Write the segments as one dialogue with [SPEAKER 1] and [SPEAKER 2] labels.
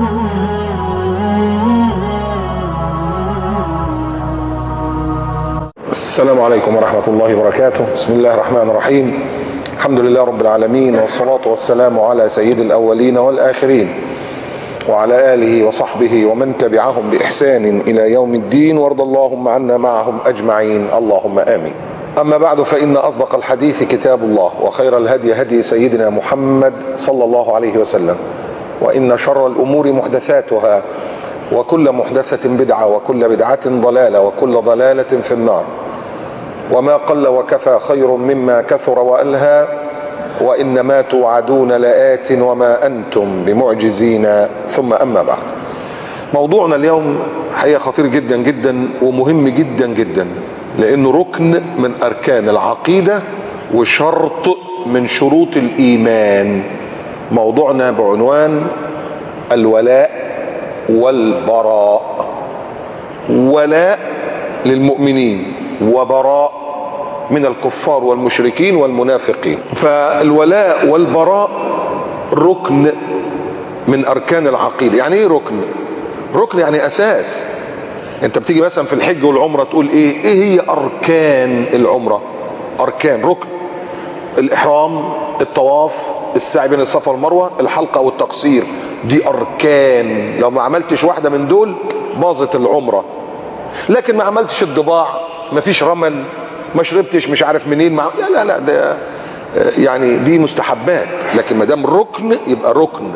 [SPEAKER 1] السلام عليكم ورحمة الله وبركاته. بسم الله الرحمن الرحيم. الحمد لله رب العالمين، والصلاة والسلام على سيد الأولين والآخرين وعلى آله وصحبه ومن تبعهم بإحسان إلى يوم الدين، وارض اللهم عنا معهم أجمعين، اللهم آمين. أما بعد، فإن أصدق الحديث كتاب الله، وخير الهدي هدي سيدنا محمد صلى الله عليه وسلم، وإن شر الأمور محدثاتها، وكل محدثة بدعة، وكل بدعة ضلالة، وكل ضلالة في النار. وما قل وكفى خير مما كثر وألهى، وإنما توعدون لآت وما أنتم بمعجزين. ثم أما بعد، موضوعنا اليوم حقيقة خطير جدا جدا ومهم جدا جدا، لأنه ركن من أركان العقيدة وشرط من شروط الإيمان. موضوعنا بعنوان الولاء والبراء. ولاء للمؤمنين وبراء من الكفار والمشركين والمنافقين. فالولاء والبراء ركن من أركان العقيدة. يعني إيه ركن؟ ركن يعني أساس. أنت بتيجي مثلا في الحج والعمرة تقول إيه هي أركان العمرة؟ أركان، ركن: الإحرام، الطواف، السعي بين الصفا والمروة، الحلقة أو التقصير. دي أركان، لو ما عملتش واحدة من دول باظت العمرة. لكن ما عملتش الضباع، ما فيش رمل، ما شربتش مش عارف منين، لا ده يعني دي مستحبات، لكن ما دام ركن يبقى ركن.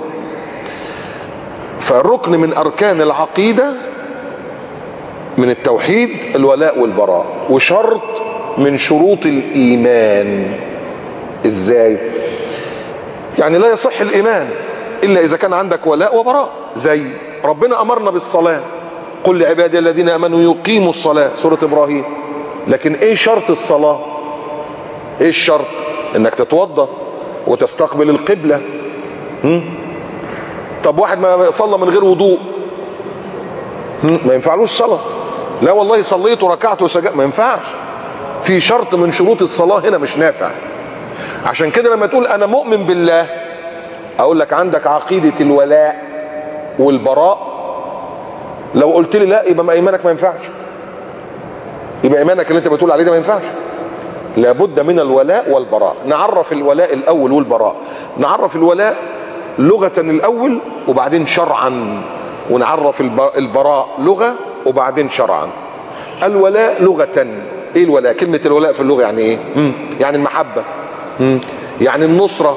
[SPEAKER 1] فالركن من أركان العقيدة من التوحيد الولاء والبراء، وشرط من شروط الإيمان. إزاي؟ يعني لا يصح الإيمان إلا إذا كان عندك ولاء وبراء. زي ربنا أمرنا بالصلاة: قل لعبادي الذين آمنوا يقيموا الصلاة، سورة إبراهيم. لكن إيه شرط الصلاة؟ إيه الشرط؟ إنك تتوضأ وتستقبل القبلة. طب واحد ما صلى من غير وضوء ما ينفعلوش صلاة. لا والله صليت وركعت وسجدت، ما ينفعش. في شرط من شروط الصلاة هنا مش نافع. عشان كده لما تقول أنا مؤمن بالله، أقول لك عندك عقيدة الولاء والبراء. لو قلت لي لا، يبقى إيمانك ما ينفعش، يبقى إيمانك اللي أنت بتقول عليه ده ما ينفعش. لابد من الولاء والبراء. نعرف الولاء الأول والبراء. نعرف الولاء لغة الأول وبعدين شرعا، ونعرف البراء لغة وبعدين شرعا. الولاء لغة، ايه الولاء؟ كلمة الولاء في اللغة يعني ايه؟ يعني المحبة، يعني النصرة،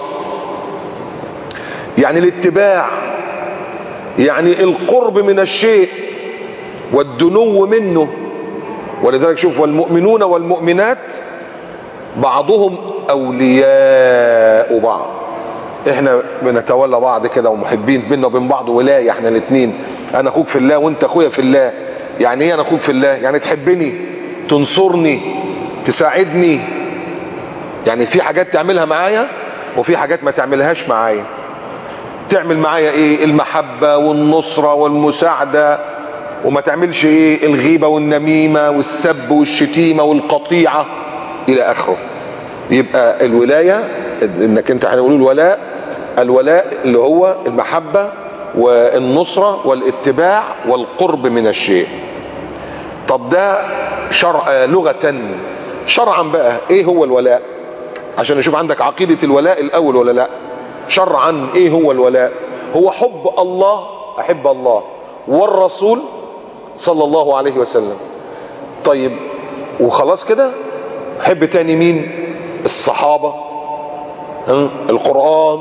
[SPEAKER 1] يعني الاتباع، يعني القرب من الشيء والدنو منه. ولذلك شوف: والمؤمنون والمؤمنات بعضهم أولياء بعض. احنا بنتولى بعض كده ومحبين بينا وبين بعض، ولاية احنا الاثنين. انا اخوك في الله وانت اخويا في الله. يعني ايه انا اخوك في الله؟ يعني تحبني، تنصرني، تساعدني. يعني في حاجات تعملها معايا وفي حاجات ما تعملهاش معايا. تعمل معايا ايه؟ المحبة والنصرة والمساعدة، وما تعملش ايه؟ الغيبة والنميمة والسب والشتيمة والقطيعة الى اخره. يبقى الولاية انك انت هنقول الولاء اللي هو المحبة والنصرة والاتباع والقرب من الشيء. طب ده شرع لغة. شرعا بقى ايه هو الولاء؟ عشان نشوف عندك عقيدة الولاء الاول ولا لا. شرعا ايه هو الولاء؟ هو حب الله، احب الله والرسول صلى الله عليه وسلم. طيب وخلاص كده؟ حب تاني مين؟ الصحابة، القرآن،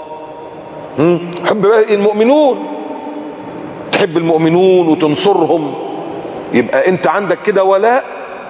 [SPEAKER 1] حب بقى المؤمنون، تحب المؤمنون وتنصرهم. يبقى انت عندك كده ولاء.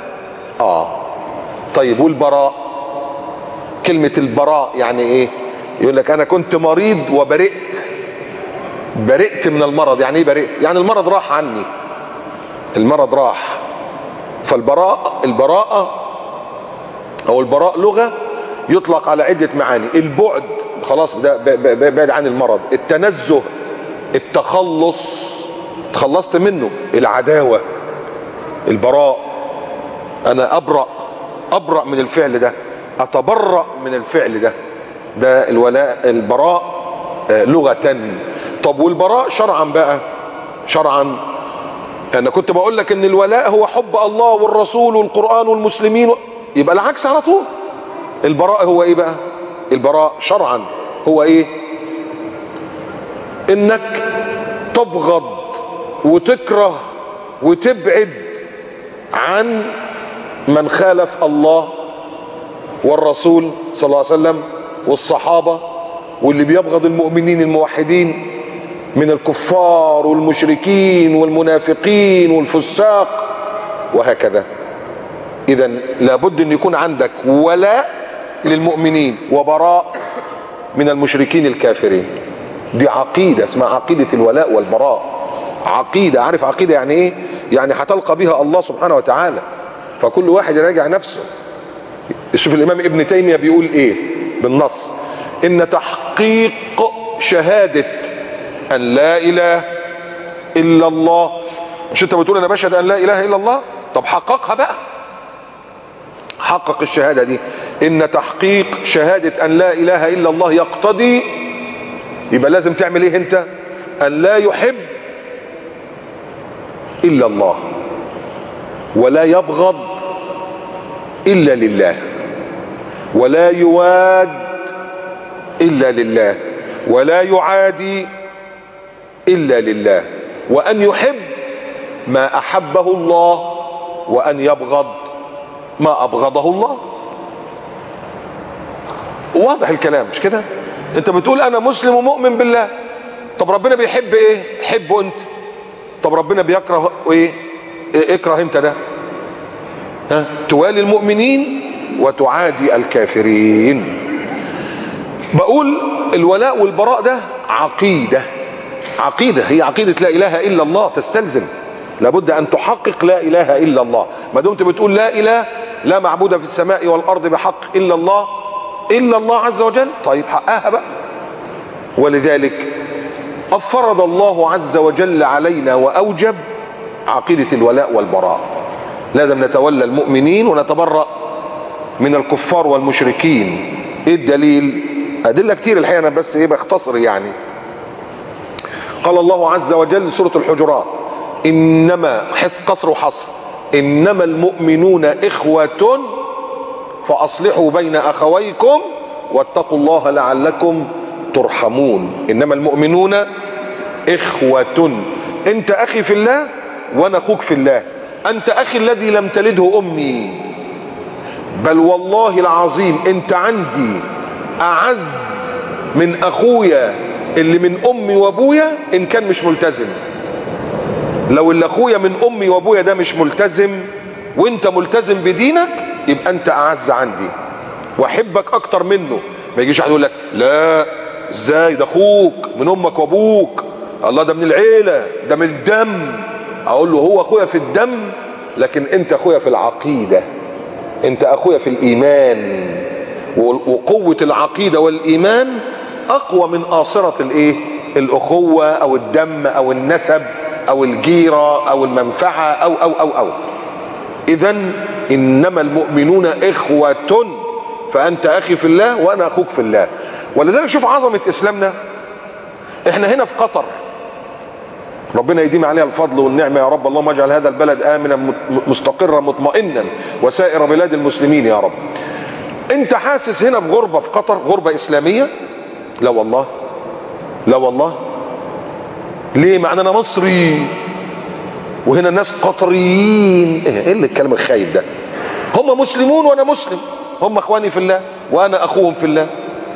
[SPEAKER 1] طيب والبراء؟ كلمة البراء يعني ايه؟ يقول لك انا كنت مريض وبرئت، برئت من المرض. يعني ايه برئت؟ يعني المرض راح عني، المرض راح. فالبراءة او البراء لغة يطلق على عدة معاني: البعد، خلاص ده بعد عن المرض. التنزه، التخلص، تخلصت منه. العداوة، البراء، انا ابرأ من الفعل ده، اتبرأ من الفعل ده. ده الولاء البراء لغة. طب والبراء شرعا بقى؟ شرعا انا كنت بقول لك ان الولاء هو حب الله والرسول والقرآن والمسلمين، يبقى العكس على طول. البراء هو ايه بقى؟ البراء شرعا هو ايه؟ انك تبغض وتكره وتبعد عن من خالف الله والرسول صلى الله عليه وسلم والصحابة، واللي بيبغض المؤمنين الموحدين من الكفار والمشركين والمنافقين والفساق وهكذا. اذا لابد ان يكون عندك ولاء للمؤمنين وبراء من المشركين الكافرين. دي عقيدة اسمها عقيدة الولاء والبراء. عقيدة، عارف عقيدة يعني ايه؟ يعني هتلقى بها الله سبحانه وتعالى، فكل واحد يراجع نفسه. شوف الامام ابن تيمية بيقول ايه بالنص: ان تحقيق شهادة ان لا اله الا الله، مش انت بتقول انا بشهد ان لا اله الا الله؟ طب حققها بقى، حقق الشهادة دي. ان تحقيق شهادة ان لا اله الا الله يقتضي، يبقى لازم تعمل ايه انت؟ ان لا يحب الا الله، ولا يبغض الا لله، ولا يواد الا لله، ولا يعادي الا لله، وان يحب ما احبه الله، وان يبغض ما ابغضه الله. واضح الكلام مش كده؟ انت بتقول انا مسلم ومؤمن بالله، طب ربنا بيحب ايه؟ حبه انت. طب ربنا بيكره ايه؟ اكره انت ده. ها؟ توالي المؤمنين وتعادي الكافرين. بقول الولاء والبراء ده عقيدة، عقيدة، هي عقيدة لا اله الا الله. تستلزم لابد ان تحقق لا اله الا الله. ما دمت بتقول لا اله، لا معبود في السماء والارض بحق الا الله، الا الله عز وجل، طيب حقها بقى. ولذلك فرض الله عز وجل علينا واوجب عقيدة الولاء والبراء. لازم نتولى المؤمنين ونتبرأ من الكفار والمشركين. ايه الدليل؟ ادلة كتير الحقيقة، انا بس ايه بختصر يعني. قال الله عز وجل سورة الحجرات: انما، قصر وحصر، انما المؤمنون اخوة فاصلحوا بين اخويكم واتقوا الله لعلكم ترحمون. انما المؤمنون اخوة، انت اخي في الله وانا اخوك في الله. انت اخي الذي لم تلده امي، بل والله العظيم انت عندي اعز من اخويا اللي من امي وابويا ان كان مش ملتزم. لو اللي اخويا من امي وابويا ده مش ملتزم وانت ملتزم بدينك، يبقى انت اعز عندي واحبك اكتر منه. ما يجيش واحد يقول لك لا ازاي ده اخوك من امك وابوك، الله ده من العيله، ده من الدم. اقول له هو اخويا في الدم، لكن انت اخويا في العقيده، انت اخويا في الايمان. وقوه العقيده والايمان اقوى من آصرة الايه؟ الاخوه او الدم او النسب او الجيره او المنفعه او. اذا انما المؤمنون اخوه، فانت اخي في الله وانا اخوك في الله. ولذلك شوف عظمه اسلامنا. احنا هنا في قطر، ربنا يديم عليها الفضل والنعمه يا رب. اللهم اجعل هذا البلد امنا مستقرا مطمئنا وسائر بلاد المسلمين يا رب. انت حاسس هنا بغربه في قطر، غربه اسلاميه؟ لا والله، لا والله. ليه؟ مع ان انا مصري وهنا الناس قطريين. ايه اللي الكلام الخايب ده؟ هم مسلمون وانا مسلم، هم اخواني في الله وانا اخوهم في الله.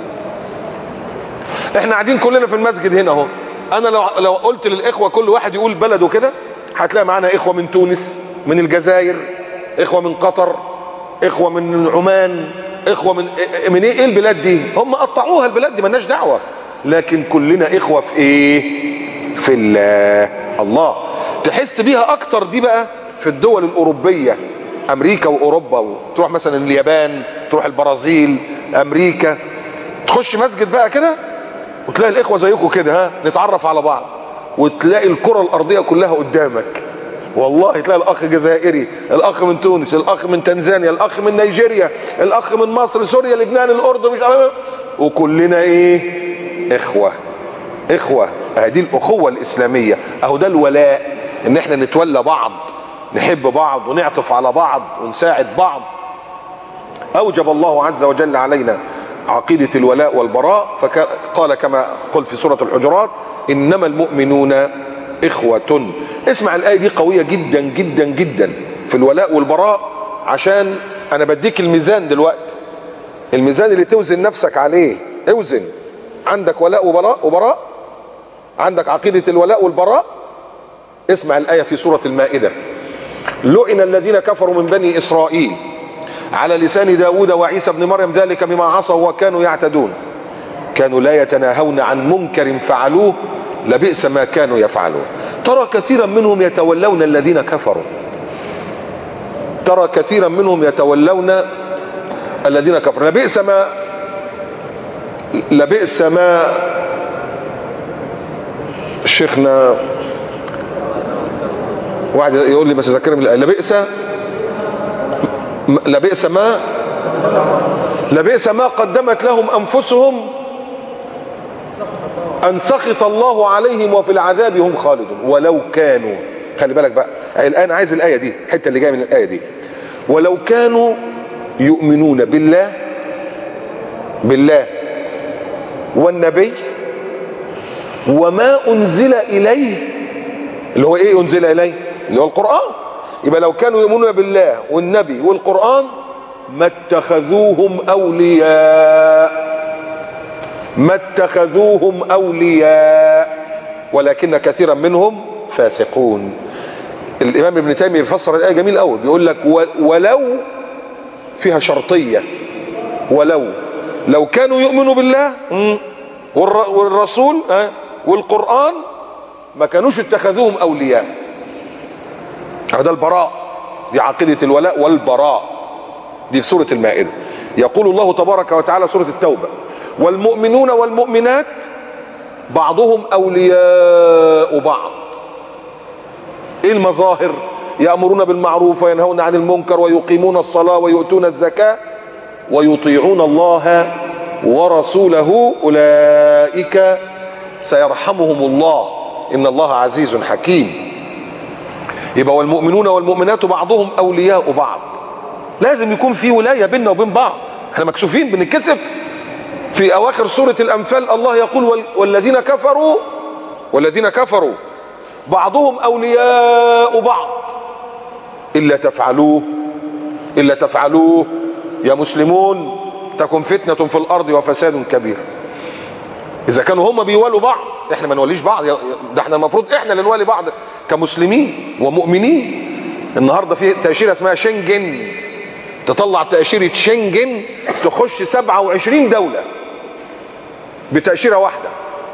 [SPEAKER 1] احنا قاعدين كلنا في المسجد هنا اهو. انا لو قلت للاخوه كل واحد يقول بلده كده، هتلاقي معانا اخوه من تونس، من الجزائر، اخوه من قطر، اخوه من عمان، اخوه من ايه البلاد دي؟ هم قطعوها البلاد دي، مالناش دعوه. لكن كلنا اخوه في ايه؟ في الله. الله تحس بيها اكتر دي بقى في الدول الاوروبيه، امريكا واوروبا. تروح مثلا اليابان، تروح البرازيل، امريكا، تخش مسجد بقى كده وتلاقي الاخوه زيكم كده، ها، نتعرف على بعض، وتلاقي الكره الارضيه كلها قدامك. والله تلاقي الاخ جزائري، الاخ من تونس، الاخ من تنزانيا، الاخ من نيجيريا، الاخ من مصر، سوريا، لبنان، الاردن، مش عارف، وكلنا ايه؟ اخوه. اخوة. هذه الاخوة الاسلامية، اهو ده الولاء، ان احنا نتولى بعض، نحب بعض ونعطف على بعض ونساعد بعض. اوجب الله عز وجل علينا عقيدة الولاء والبراء، فقال كما قلت في سورة الحجرات: انما المؤمنون اخوة. اسمع الآية دي قوية جدا جدا جدا في الولاء والبراء، عشان انا بديك الميزان دلوقتي، الميزان اللي توزن نفسك عليه. اوزن، عندك ولاء وبراء، عندك عقيدة الولاء والبراء. اسمع الآية في سورة المائدة: لعن الذين كفروا من بني إسرائيل على لسان داود وعيسى بن مريم ذلك بما عصوا وكانوا يعتدون كانوا لا يتناهون عن منكر فعلوه لبئس ما كانوا يفعلون. ترى كثيرا منهم يتولون الذين كفروا، ترى كثيرا منهم يتولون الذين كفروا. لبئس ما شيخنا واحد يقول لي بس ذكرني من لبئس ما قدمت لهم انفسهم ان سخط الله عليهم وفي العذاب هم خالدون ولو كانوا. خلي بالك بقى الان، عايز الايه دي، الحته اللي جايه من الايه دي: ولو كانوا يؤمنون بالله والنبي وما انزل اليه، اللي هو ايه انزل اليه؟ اللي هو القرآن. يبقى لو كانوا يؤمنون بالله والنبي والقرآن ما اتخذوهم أولياء ولكن كثيرا منهم فاسقون. الإمام ابن تيمية بيفسر الآية جميل قوي، بيقول لك ولو فيها شرطية، لو كانوا يؤمنوا بالله والرسول والقرآن ما كانوش اتخذوهم أولياء. هذا البراء، دي عقيدة الولاء والبراء، دي في سورة المائدة. يقول الله تبارك وتعالى سورة التوبة: والمؤمنون والمؤمنات بعضهم أولياء بعض. ايه المظاهر؟ يأمرون بالمعروف وينهون عن المنكر ويقيمون الصلاة ويؤتون الزكاة ويطيعون الله ورسوله أولئك سيرحمهم الله إن الله عزيز حكيم. يبقى والمؤمنون والمؤمنات بعضهم أولياء بعض. لازم يكون في ولاية بيننا وبين بعض، احنا مكسوفين بنتكسف. في أواخر سورة الأنفال الله يقول: والذين كفروا بعضهم أولياء بعض إلا تفعلوه يا مسلمون تكن فتنة في الأرض وفساد كبير. إذا كانوا هم بيولوا بعض، احنا ما نوليش بعض، ده احنا المفروض احنا اللي نولي بعض كمسلمين ومؤمنين. النهارده في تأشيرة اسمها شنجن، تطلع تأشيرة شنجن تخش 27 دولة بتأشيرة واحدة.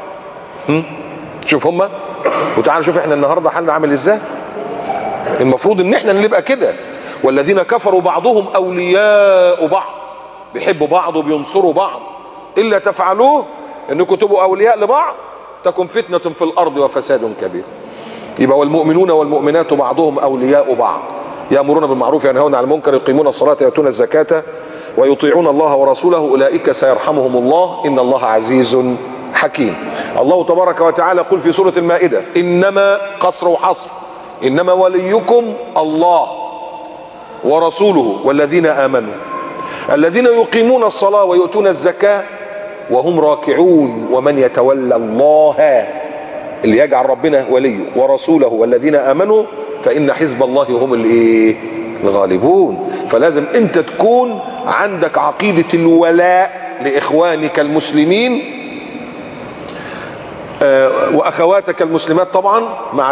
[SPEAKER 1] شوف هما، وتعالوا شوف احنا النهارده حالنا عامل ازاي. المفروض ان احنا اللي نبقى كده. والذين كفروا بعضهم أولياء بعض، بيحبوا بعض وبينصروا بعض. إلا تفعلوه، انكم تبقوا أولياء لبعض، تكن فتنة في الأرض وفساد كبير. يبقى والمؤمنون والمؤمنات بعضهم أولياء بعض يأمرون بالمعروف وينهون عن المنكر يقيمون الصلاة ويؤتون الزكاة ويطيعون الله ورسوله أولئك سيرحمهم الله إن الله عزيز حكيم. الله تبارك وتعالى يقول في سورة المائدة: إنما قصر وحصر، إنما وليكم الله ورسوله والذين آمنوا الذين يقيمون الصلاة ويؤتون الزكاة وهم راكعون ومن يتولى الله، اللي يجعل ربنا وليه ورسوله والذين آمنوا فإن حزب الله هم الغالبون. فلازم انت تكون عندك عقيدة الولاء لإخوانك المسلمين وأخواتك المسلمات طبعا،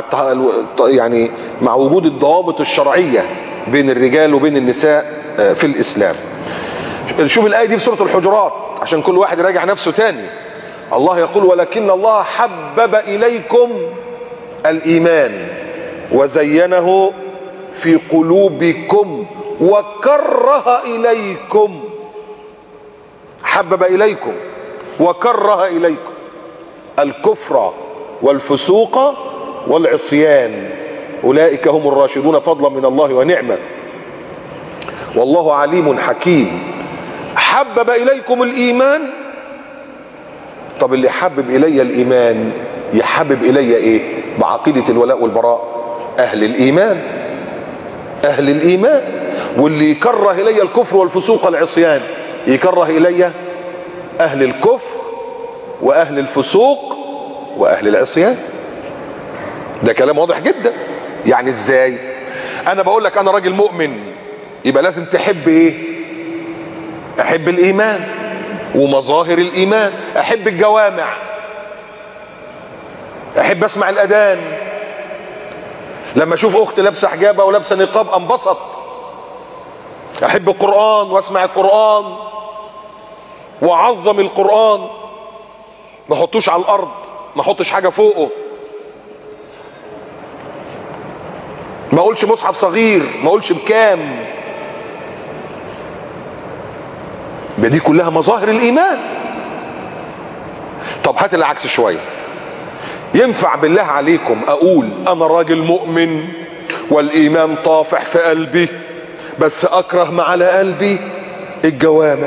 [SPEAKER 1] مع وجود الضوابط الشرعية بين الرجال وبين النساء في الإسلام. شوف الآية دي في سورة الحجرات عشان كل واحد يراجع نفسه تاني. الله يقول: ولكن الله حبب إليكم الإيمان وزينه في قلوبكم وكره إليكم. حبب إليكم وكره إليكم الكفر والفسوق والعصيان أولئك هم الراشدون فضلا من الله ونعمة والله عليم حكيم. حبب إليكم الإيمان طب اللي يحبب الي الايمان يحبب الي ايه؟ بعقيدة الولاء والبراء، اهل الايمان، اهل الايمان. واللي يكره الي الكفر والفسوق والعصيان يكره الي اهل الكفر واهل الفسوق واهل العصيان. ده كلام واضح جدا. يعني ازاي؟ انا بقول لك انا راجل مؤمن، يبقى لازم تحب ايه؟ احب الايمان ومظاهر الايمان، احب الجوامع، احب اسمع الاذان، لما اشوف اخت لابسه حجابها ولابسه نقاب انبسط. احب القرآن واسمع القرآن واعظم القرآن، ما احطوش على الارض، ما احطش حاجه فوقه، ما اقولش مصحف صغير، ما اقولش بكام. دي كلها مظاهر الايمان. طب هات العكس شويه. ينفع بالله عليكم اقول انا راجل مؤمن والايمان طافح في قلبي بس اكره ما على قلبي الجوامع؟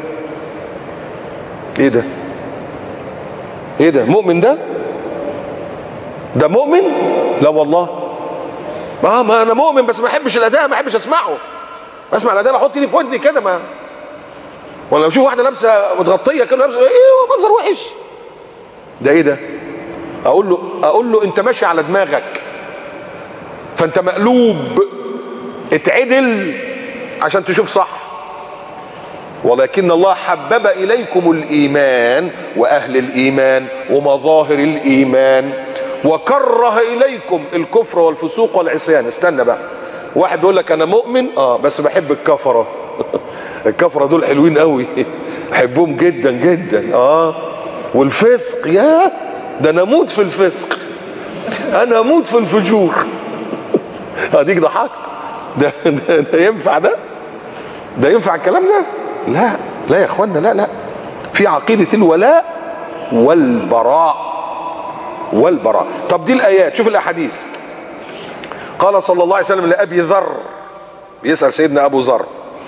[SPEAKER 1] ايه ده؟ ايه ده؟ مؤمن ده؟ ده مؤمن؟ لا والله. ما انا مؤمن بس ما احبش الاداء، ما احبش اسمعه. اسمع الاداء احط ايدي في ودني كده، ما ولا اشوف واحده لابسه متغطيه كده لابسه ايه منظر وحش. ده ايه ده؟ اقول له انت ماشي على دماغك، فانت مقلوب، اتعدل عشان تشوف صح. ولكن الله حبب اليكم الايمان واهل الايمان ومظاهر الايمان وكره اليكم الكفر والفسوق والعصيان. استنى بقى، واحد بيقول لك انا مؤمن بس بحب الكفره. الكفره دول حلوين قوي، احبهم جدا جدا. والفسق، يا ده انا اموت في الفسق، انا اموت في الفجور. اديك ضحكت. ده ينفع؟ ده ينفع الكلام ده؟ لا لا يا اخوانا، لا لا. في عقيدة الولاء والبراء، والبراء. طب دي الايات، شوف الاحاديث. قال صلى الله عليه وسلم لابي ذر، بيسأل سيدنا ابو ذر: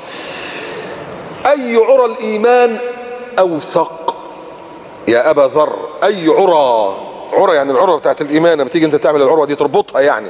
[SPEAKER 1] اي عرى الايمان اوثق؟ يا ابا ذر، اي عرى؟ عرى يعني العروه بتاعت الايمان، لما تيجي انت تعمل العروه دي تربطها يعني.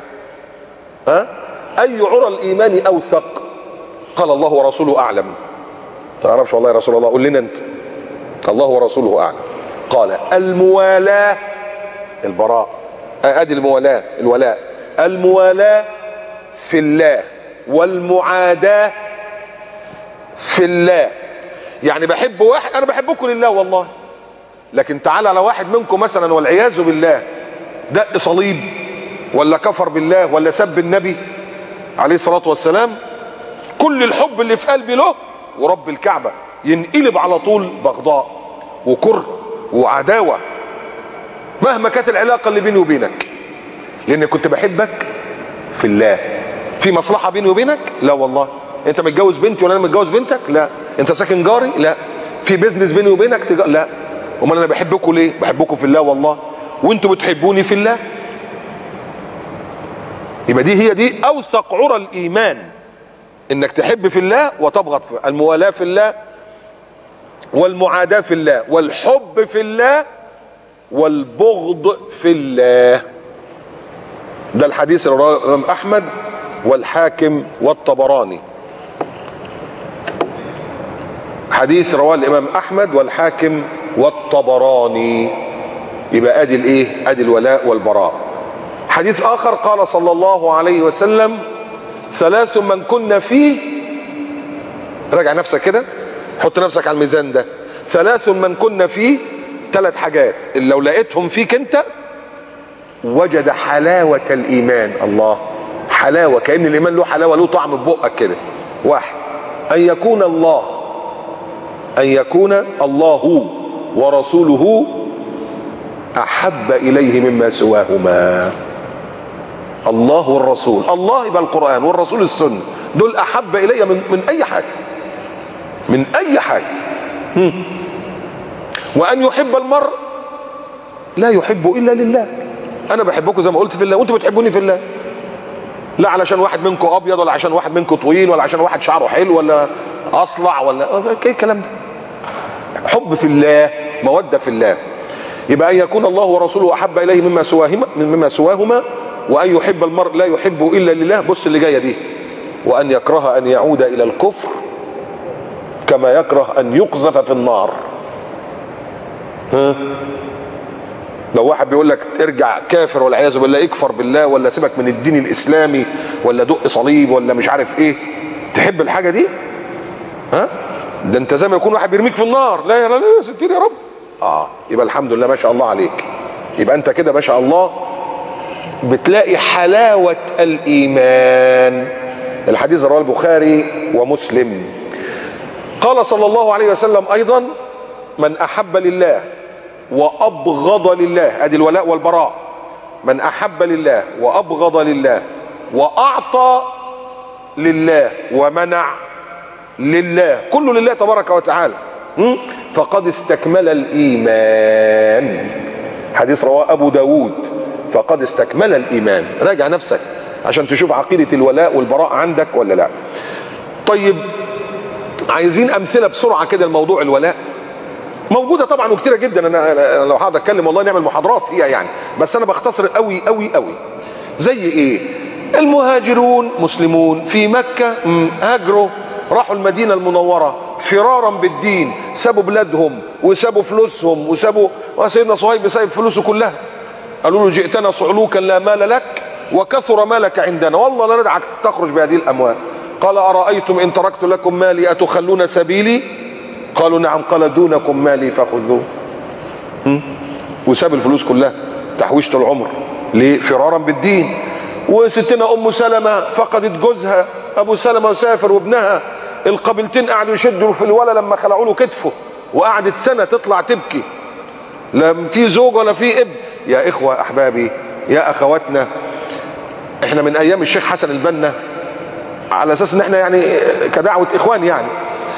[SPEAKER 1] اي عرى الايمان اوثق؟ قال الله ورسوله اعلم. تعرفش والله يا رسول الله، قول لنا انت. الله ورسوله اعلم. قال الموالاه، البراء، ادي الموالاه، الولاء، الموالاه في الله والمعاداه في الله. يعني بحب واحد، انا بحبكم لله والله، لكن تعال على واحد منكم مثلا والعياذ بالله دق صليب ولا كفر بالله ولا سب النبي عليه الصلاة والسلام، كل الحب اللي في قلبي له ورب الكعبة ينقلب على طول بغضاء وكره وعداوة مهما كانت العلاقة اللي بيني وبينك، لأني كنت بحبك في الله. في مصلحة بيني وبينك؟ لا والله. انت متجوز بنتي ولا انا متجوز بنتك؟ لا. انت ساكن جاري؟ لا. في بيزنس بيني وبينك؟ لا. امال انا بحبكم ليه؟ بحبكم في الله والله، وانتوا بتحبوني في الله. يبقى هي دي اوثق عرى الايمان، انك تحب في الله وتبغض في الله. الموالاه في الله والمعاداه في الله والحب في الله والبغض في الله. ده الحديث اللي رواه الامام احمد والحاكم والطبراني. حديث رواه الامام احمد والحاكم والطبراني. يبقى ادي الايه؟ ادي الولاء والبراء. حديث اخر قال صلى الله عليه وسلم: ثلاث من كن فيه، راجع نفسك كده، حط نفسك على الميزان ده. ثلاث من كن فيه، ثلاث حاجات اللي لو لقيتهم فيك انت وجد حلاوة الايمان. الله، حلاوة، كأن الايمان له حلاوة، له طعم في بقك كده. واحد، ان يكون الله ورسوله احب اليه مما سواهما. الله والرسول، الله يبقى القرآن والرسول السنة، دول احب الي من اي حاجة، من اي حاجة. وان يحب المرء لا يحب الا لله. انا بحبكم زي ما قلت في الله، وانتوا بتحبوني في الله، لا علشان واحد منكم ابيض ولا عشان واحد منكم طويل ولا عشان واحد شعره حلو ولا اصلع ولا ايه الكلام ده. حب في الله، موده في الله. يبقى أن يكون الله ورسوله أحب إليه مما سواهما، وأن يحب المرء لا يحبه إلا لله. بص اللي جاية دي، وأن يكره أن يعود إلى الكفر كما يكره أن يقذف في النار. ها؟ لو واحد بيقول لك ارجع كافر والعياذ بالله، اكفر بالله، ولا سيبك من الدين الإسلامي، ولا دق صليب، ولا مش عارف ايه، تحب الحاجة دي؟ ها؟ ده انت زي ما يكون واحد بيرميك في النار. لا لا لا يا ستير يا رب. يبقى الحمد لله ما شاء الله عليك. يبقى انت كده ما شاء الله بتلاقي حلاوة الإيمان. الحديث رواه البخاري ومسلم. قال صلى الله عليه وسلم أيضا: من أحب لله وأبغض لله، أدي الولاء والبراء، من أحب لله وأبغض لله وأعطى لله ومنع لله، كله لله تبارك وتعالى، فقد استكمل الإيمان. حديث رواه أبو داود. فقد استكمل الإيمان. راجع نفسك عشان تشوف عقيدة الولاء والبراء عندك ولا لا. طيب عايزين أمثلة بسرعة كده لموضوع الولاء. موجودة طبعا وكتيرة جدا، أنا لو هقعد أتكلم والله نعمل محاضرات فيها يعني، بس أنا بختصر قوي قوي قوي. زي إيه؟ المهاجرون مسلمون في مكة هاجروا راحوا المدينة المنورة فرارا بالدين، سابوا بلادهم وسابوا فلوسهم وسابوا، وسيدنا صهيب سايب فلوسه كلها. قالوا له: جئتنا صعلوكا لا مال لك وكثر مالك عندنا، والله لا ندعك تخرج بهذه الأموال. قال: أرأيتم إن تركت لكم مالي أتخلون سبيلي؟ قالوا: نعم. قال: دونكم مالي فخذوه. وساب الفلوس كلها، تحويشة العمر، ليه؟ فرارا بالدين. وستنا أم سلمة فقدت جوزها أبو سلمة وسافر وابنها، القبيلتين قعدوا يشدوا في الولد لما خلعوا له كتفه، وقعدت سنة تطلع تبكي، لا في زوج ولا في ابن. يا إخوة أحبابي يا أخواتنا، احنا من أيام الشيخ حسن البنا، على أساس إن احنا يعني كدعوة إخوان يعني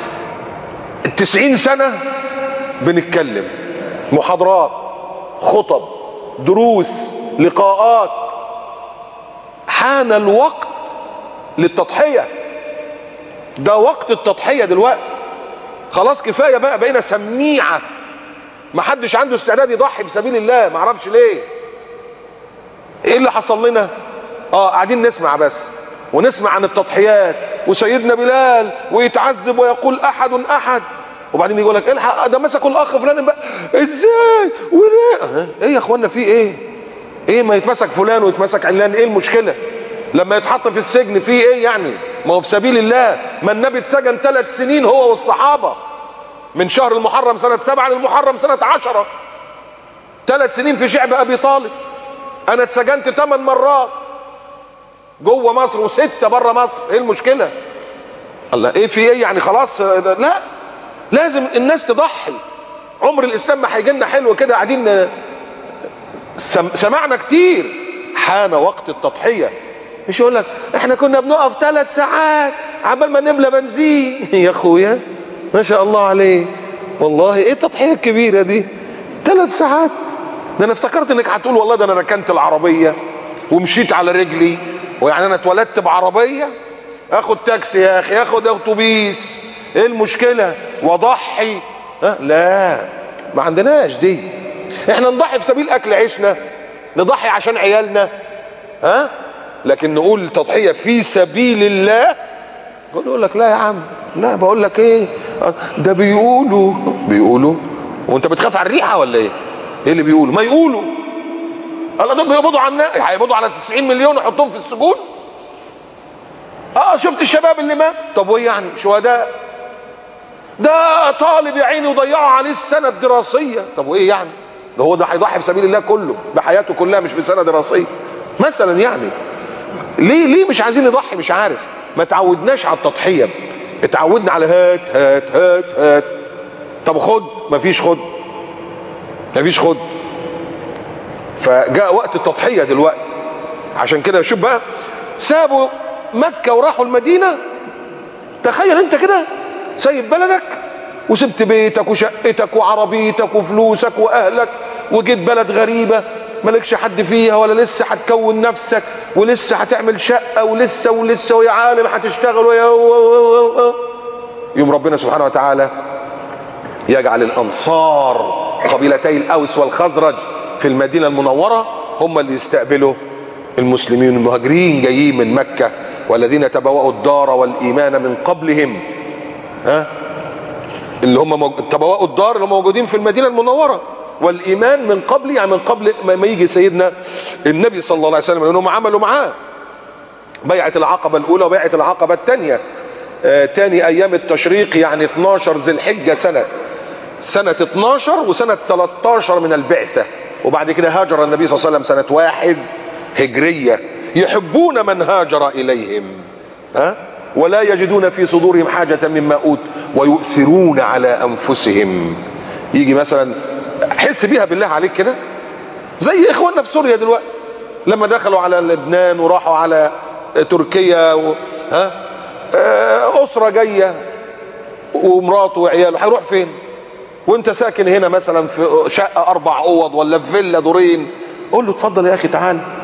[SPEAKER 1] 90 سنة بنتكلم، محاضرات، خطب، دروس، لقاءات. حان الوقت للتضحية. ده وقت التضحية دلوقتي. خلاص كفاية بقى، بقينا سميعة، ما حدش عنده استعداد يضحي بسبيل الله. ما اعرفش ليه. ايه اللي حصل لنا؟ قاعدين نسمع بس، ونسمع عن التضحيات وسيدنا بلال ويتعذب ويقول احد احد، وبعدين يقول لك الحق ده مسكوا الاخ فلان بقى، ازاي وليه؟ ايه يا اخوانا في ايه؟ ايه ما يتمسك فلان ويتمسك علان، ايه المشكله؟ لما يتحط في السجن في ايه يعني؟ ما هو في سبيل الله. ما النبي اتسجن 3 سنين هو والصحابه، من شهر المحرم سنة 7 للمحرم سنة 10، 3 سنين في شعب أبي طالب. أنا اتسجنت 8 مرات جوه مصر و6 بره مصر. إيه المشكلة؟ الله إيه في إيه يعني؟ خلاص لا، لازم الناس تضحي. عمر الإسلام ما هيجي لنا حلو كده قاعدين سمعنا كتير. حان وقت التضحية. مش يقول لك إحنا كنا بنقف 3 ساعات عبال ما نملى بنزين. يا أخويا ما شاء الله عليه، والله ايه التضحية الكبيرة دي؟ 3 ساعات. ده انا افتكرت انك هتقول والله ده انا ركنت العربية ومشيت على رجلي، ويعني انا اتولدت بعربية، اخد تاكسي يا اخي، اخد اتوبيس، ايه المشكلة؟ واضحي؟ لا، ما عندناش دي. احنا نضحي في سبيل اكل عيشنا، نضحي عشان عيالنا، لكن نقول تضحية في سبيل الله، يقول لك لا يا عم، لا. بقول لك ايه، ده بيقولوا وانت بتخاف على الريحه ولا ايه؟ ايه اللي بيقولوا؟ ما يقولوا. الله، دول بيقبضوا على الناس، هيقبضوا على 90 مليون ويحطوهم في السجون. شفت الشباب اللي مات؟ طب وايه يعني؟ شهداء. ده طالب يا عيني وضيعوا عليه السنه الدراسيه. طب وايه يعني؟ ده هيضحي في سبيل الله كله، بحياته كلها، مش بسنه دراسيه مثلا يعني. ليه مش عايزين نضحي؟ مش عارف. ما تعودناش على التضحيه، اتعودنا على هات هات هات هات. طب خد، مفيش خد. فجاء وقت التضحيه دلوقتي. عشان كده شوف بقى، سابوا مكه وراحوا المدينه. تخيل انت كده سايب بلدك وسبت بيتك وشقتك وعربيتك وفلوسك واهلك، وجيت بلد غريبه مالكش حد فيها، ولا لسه هتكون نفسك، ولسه هتعمل شقه، ولسه ويا عالم هتشتغل يوم ربنا سبحانه وتعالى يجعل الانصار قبيلتي الأوس والخزرج في المدينة المنورة هم اللي يستقبلوا المسلمين المهاجرين جايين من مكة، والذين تبوأوا الدار والإيمان من قبلهم. اللي هم تبوأوا الدار اللي هم موجودين في المدينة المنورة، والإيمان من قبل يعني من قبل ما يجي سيدنا النبي صلى الله عليه وسلم، لأنهم عملوا معاه بيعة العقبة الأولى وبيعة العقبة الثانية. تاني أيام التشريق يعني 12 ذي الحجة سنة 12 وسنة 13 من البعثة. وبعد كده هاجر النبي صلى الله عليه وسلم سنة 1 هجرية. يحبون من هاجر إليهم ولا يجدون في صدورهم حاجة مما أوتوا ويؤثرون على أنفسهم. يجي مثلا حس بيها بالله عليك كده زي إخواننا في سوريا دلوقتي لما دخلوا على لبنان وراحوا على تركيا أسرة جاية ومراته وعياله، هيروح فين؟ وانت ساكن هنا مثلا في شقة 4 أوض ولا في فيلا دورين، قول له اتفضل يا أخي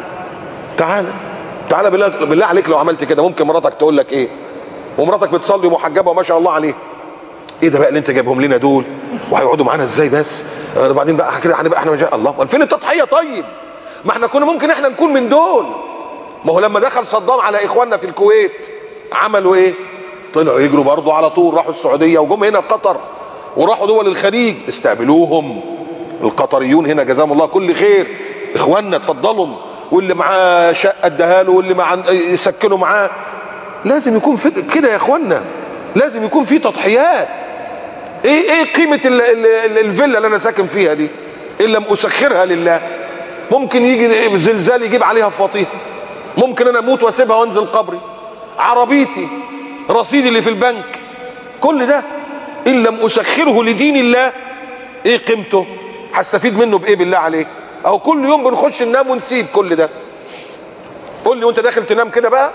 [SPEAKER 1] تعالى بالله عليك. لو عملت كده ممكن مراتك تقول لك ايه؟ ومراتك بتصلي ومحجبه وما شاء الله عليه، ايه ده بقى اللي انت جايبهم لنا دول؟ وهيقعدوا معانا ازاي بس؟ بعدين بقى كده هنبقى احنا الله، فين التضحيه؟ طيب ما احنا كنا ممكن احنا نكون من دول. ما هو لما دخل صدام على اخواننا في الكويت عملوا ايه؟ طلعوا يجروا برضه على طول، راحوا السعوديه وجم هنا قطر وراحوا دول الخليج استقبلوهم القطريون هنا جزاهم الله كل خير. اخواننا اتفضلوا، واللي معاه شقه اداها له واللي معاه يسكنوا معاه. لازم يكون في كده يا اخوانا، لازم يكون في تضحيات. ايه قيمه الفيلا اللي انا ساكن فيها دي ان لم اسخرها لله؟ ممكن يجي زلزال يجيب عليها فطيح، ممكن انا اموت واسيبها وانزل قبري، عربيتي، رصيدي اللي في البنك، كل ده ان لم اسخره لدين الله ايه قيمته؟ هستفيد منه بايه بالله عليك؟ او كل يوم بنخش ننام ونسيب كل ده. قول لي وانت داخل تنام كده بقى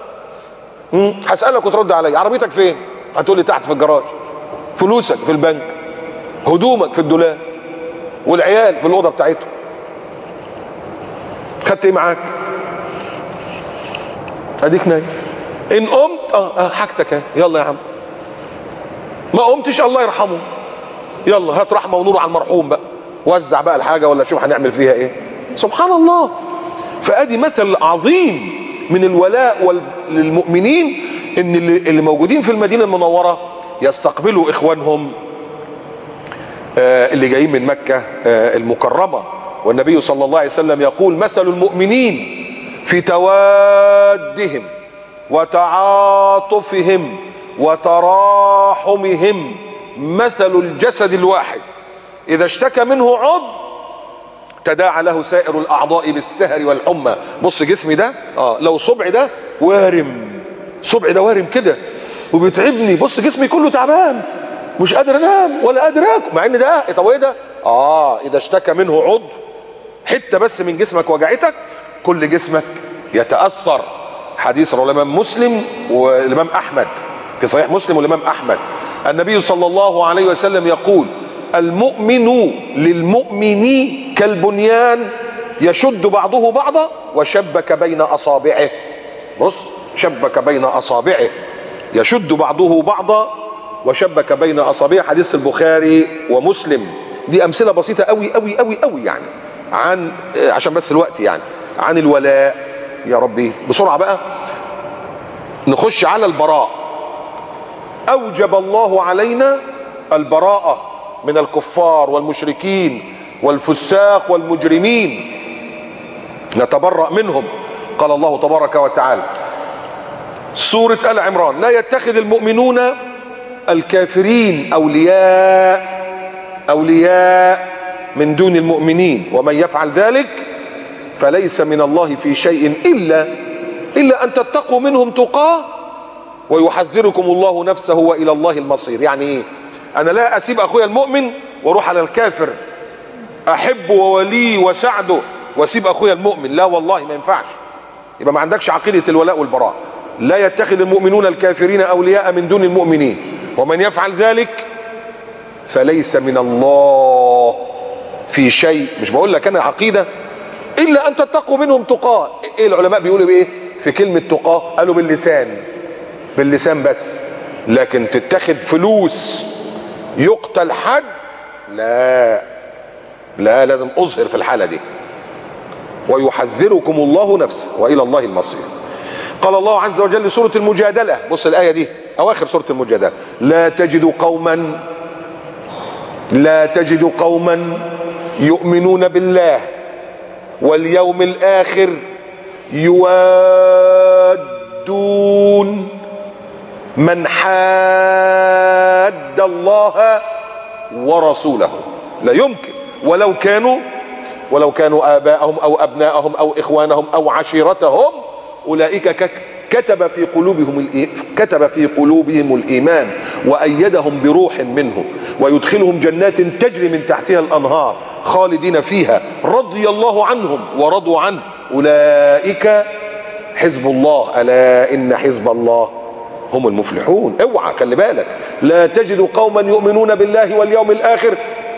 [SPEAKER 1] هسألك وترد عليا، عربيتك فين؟ هتقول لي تحت في الجراج. فلوسك في البنك، هدومك في الدولاب، والعيال في الأوضة بتاعتهم. خدت ايه معاك؟ اديك نايم. ان قمت حاجتك اهي، يلا يا عم. ما قمتش الله يرحمه، يلا هات رحمه ونور على المرحوم بقى، وزع بقى الحاجه ولا شوف هنعمل فيها ايه. سبحان الله. فادي مثل عظيم من الولاء للمؤمنين، ان اللي موجودين في المدينه المنوره يستقبلوا اخوانهم اللي جايين من مكه المكرمه. والنبي صلى الله عليه وسلم يقول: مثل المؤمنين في توادهم وتعاطفهم وتراحمهم مثل الجسد الواحد إذا اشتكى منه عضو تداعى له سائر الأعضاء بالسهر والحمى. بص جسمي ده لو صبعي ده وارم، صبعي ده وارم كده وبيتعبني، بص جسمي كله تعبان مش قادر انام ولا قادر اكل، مع ان ده طب ايه ده؟ اذا اشتكى منه عضو، حته بس من جسمك وجعتك كل جسمك يتاثر. حديث رواه الامام مسلم والامام احمد في صحيح مسلم والامام احمد. النبي صلى الله عليه وسلم يقول: المؤمن للمؤمن كالبنيان يشد بعضه بعضا وشبك بين اصابعه. بص، شبك بين اصابعه، يشد بعضه بعضا وشبك بين اصابعه. حديث البخاري ومسلم. دي امثله بسيطه قوي قوي قوي قوي يعني عن عشان بس الوقت يعني عن الولاء. يا ربي بسرعه بقى نخش على البراء. اوجب الله علينا البراءه من الكفار والمشركين والفساق والمجرمين، نتبرأ منهم. قال الله تبارك وتعالى سورة آل عمران: لا يتخذ المؤمنون الكافرين أولياء من دون المؤمنين ومن يفعل ذلك فليس من الله في شيء إلا أن تتقوا منهم تقاه ويحذركم الله نفسه وإلى الله المصير. يعني إيه؟ أنا لا أسيب أخويا المؤمن وأروح على الكافر أحبه ووليه وسعده وأسيب أخويا المؤمن، لا والله ما ينفعش. يبقى ما عندكش عقيدة الولاء والبراء. لا يتخذ المؤمنون الكافرين أولياء من دون المؤمنين ومن يفعل ذلك فليس من الله في شيء. مش بقول لك أنا عقيدة إلا أن تتقوا منهم تقاه. إيه العلماء بيقولوا بإيه في كلمة تقاه؟ قالوا باللسان بس، لكن تتخذ فلوس يقتل حد لا. لا، لازم اظهر في الحالة دي. ويحذركم الله نفسه وإلى الله المصير. قال الله عز وجل سورة المجادلة، بص الآية دي أواخر سورة المجادلة: لا تجد قوما يؤمنون بالله واليوم الآخر يوادون من حاد الله ورسوله. لا يمكن، ولو كانوا آباءهم أو أبناءهم أو إخوانهم أو عشيرتهم أولئك كتب في قلوبهم الإيمان وأيدهم بروح منه ويدخلهم جنات تجري من تحتها الأنهار خالدين فيها رضي الله عنهم ورضوا عنه أولئك حزب الله ألا إن حزب الله هم المفلحون. اوعى، خلي بالك. لا تجد قوما يؤمنون بالله واليوم الآخر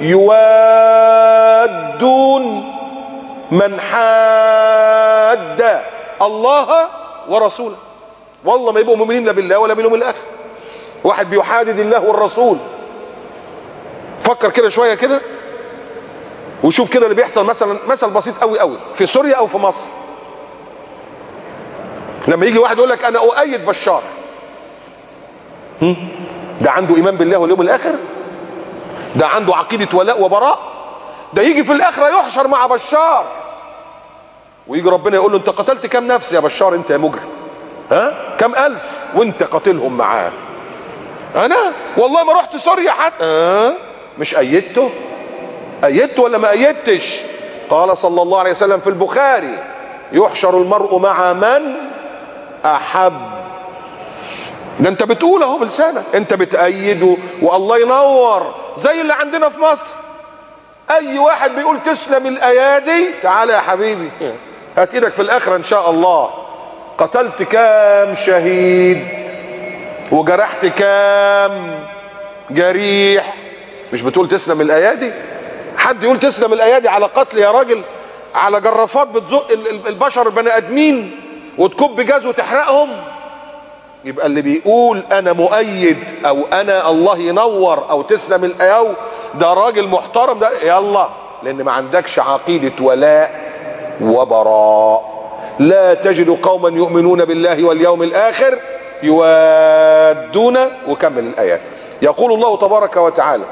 [SPEAKER 1] يوادون من حاد الله ورسوله. والله ما يبقوا مؤمنين لا بالله ولا باليوم الآخر. واحد بيحادد الله والرسول، فكر كده شوية كده وشوف كده اللي بيحصل. مثل بسيط قوي قوي في سوريا أو في مصر، لما يجي واحد يقول لك أنا أؤيد بشار، ده عنده إيمان بالله واليوم الآخر؟ ده عنده عقيدة ولاء وبراء؟ ده يجي في الآخرة يحشر مع بشار ويجي ربنا يقول له انت قتلت كم نفس يا بشار انت يا مجرم؟ كم ألف وانت قاتلهم معاه؟ انا والله ما رحت سوريا حتى. مش أيدته ولا ما أيدتش؟ قال صلى الله عليه وسلم في البخاري: يحشر المرء مع من أحب. ده انت بتقول اهو بلسانك، انت بتأيده والله ينور. زي اللي عندنا في مصر، اي واحد بيقول تسلم الايادي، تعالى يا حبيبي هات ايدك في الاخره ان شاء الله. قتلت كام شهيد وجرحت كام جريح، مش بتقول تسلم الايادي؟ حد يقول تسلم الايادي على قتل يا راجل، على جرافات بتزق البشر البني ادمين وتكب جاز وتحرقهم؟ يبقى اللي بيقول انا مؤيد او انا الله ينور او تسلم الايو ده راجل محترم، ده يلا، لان ما عندكش عقيدة ولاء وبراء. لا تجد قوما يؤمنون بالله واليوم الاخر يوادون. وكمل الايات. يقول الله تبارك وتعالى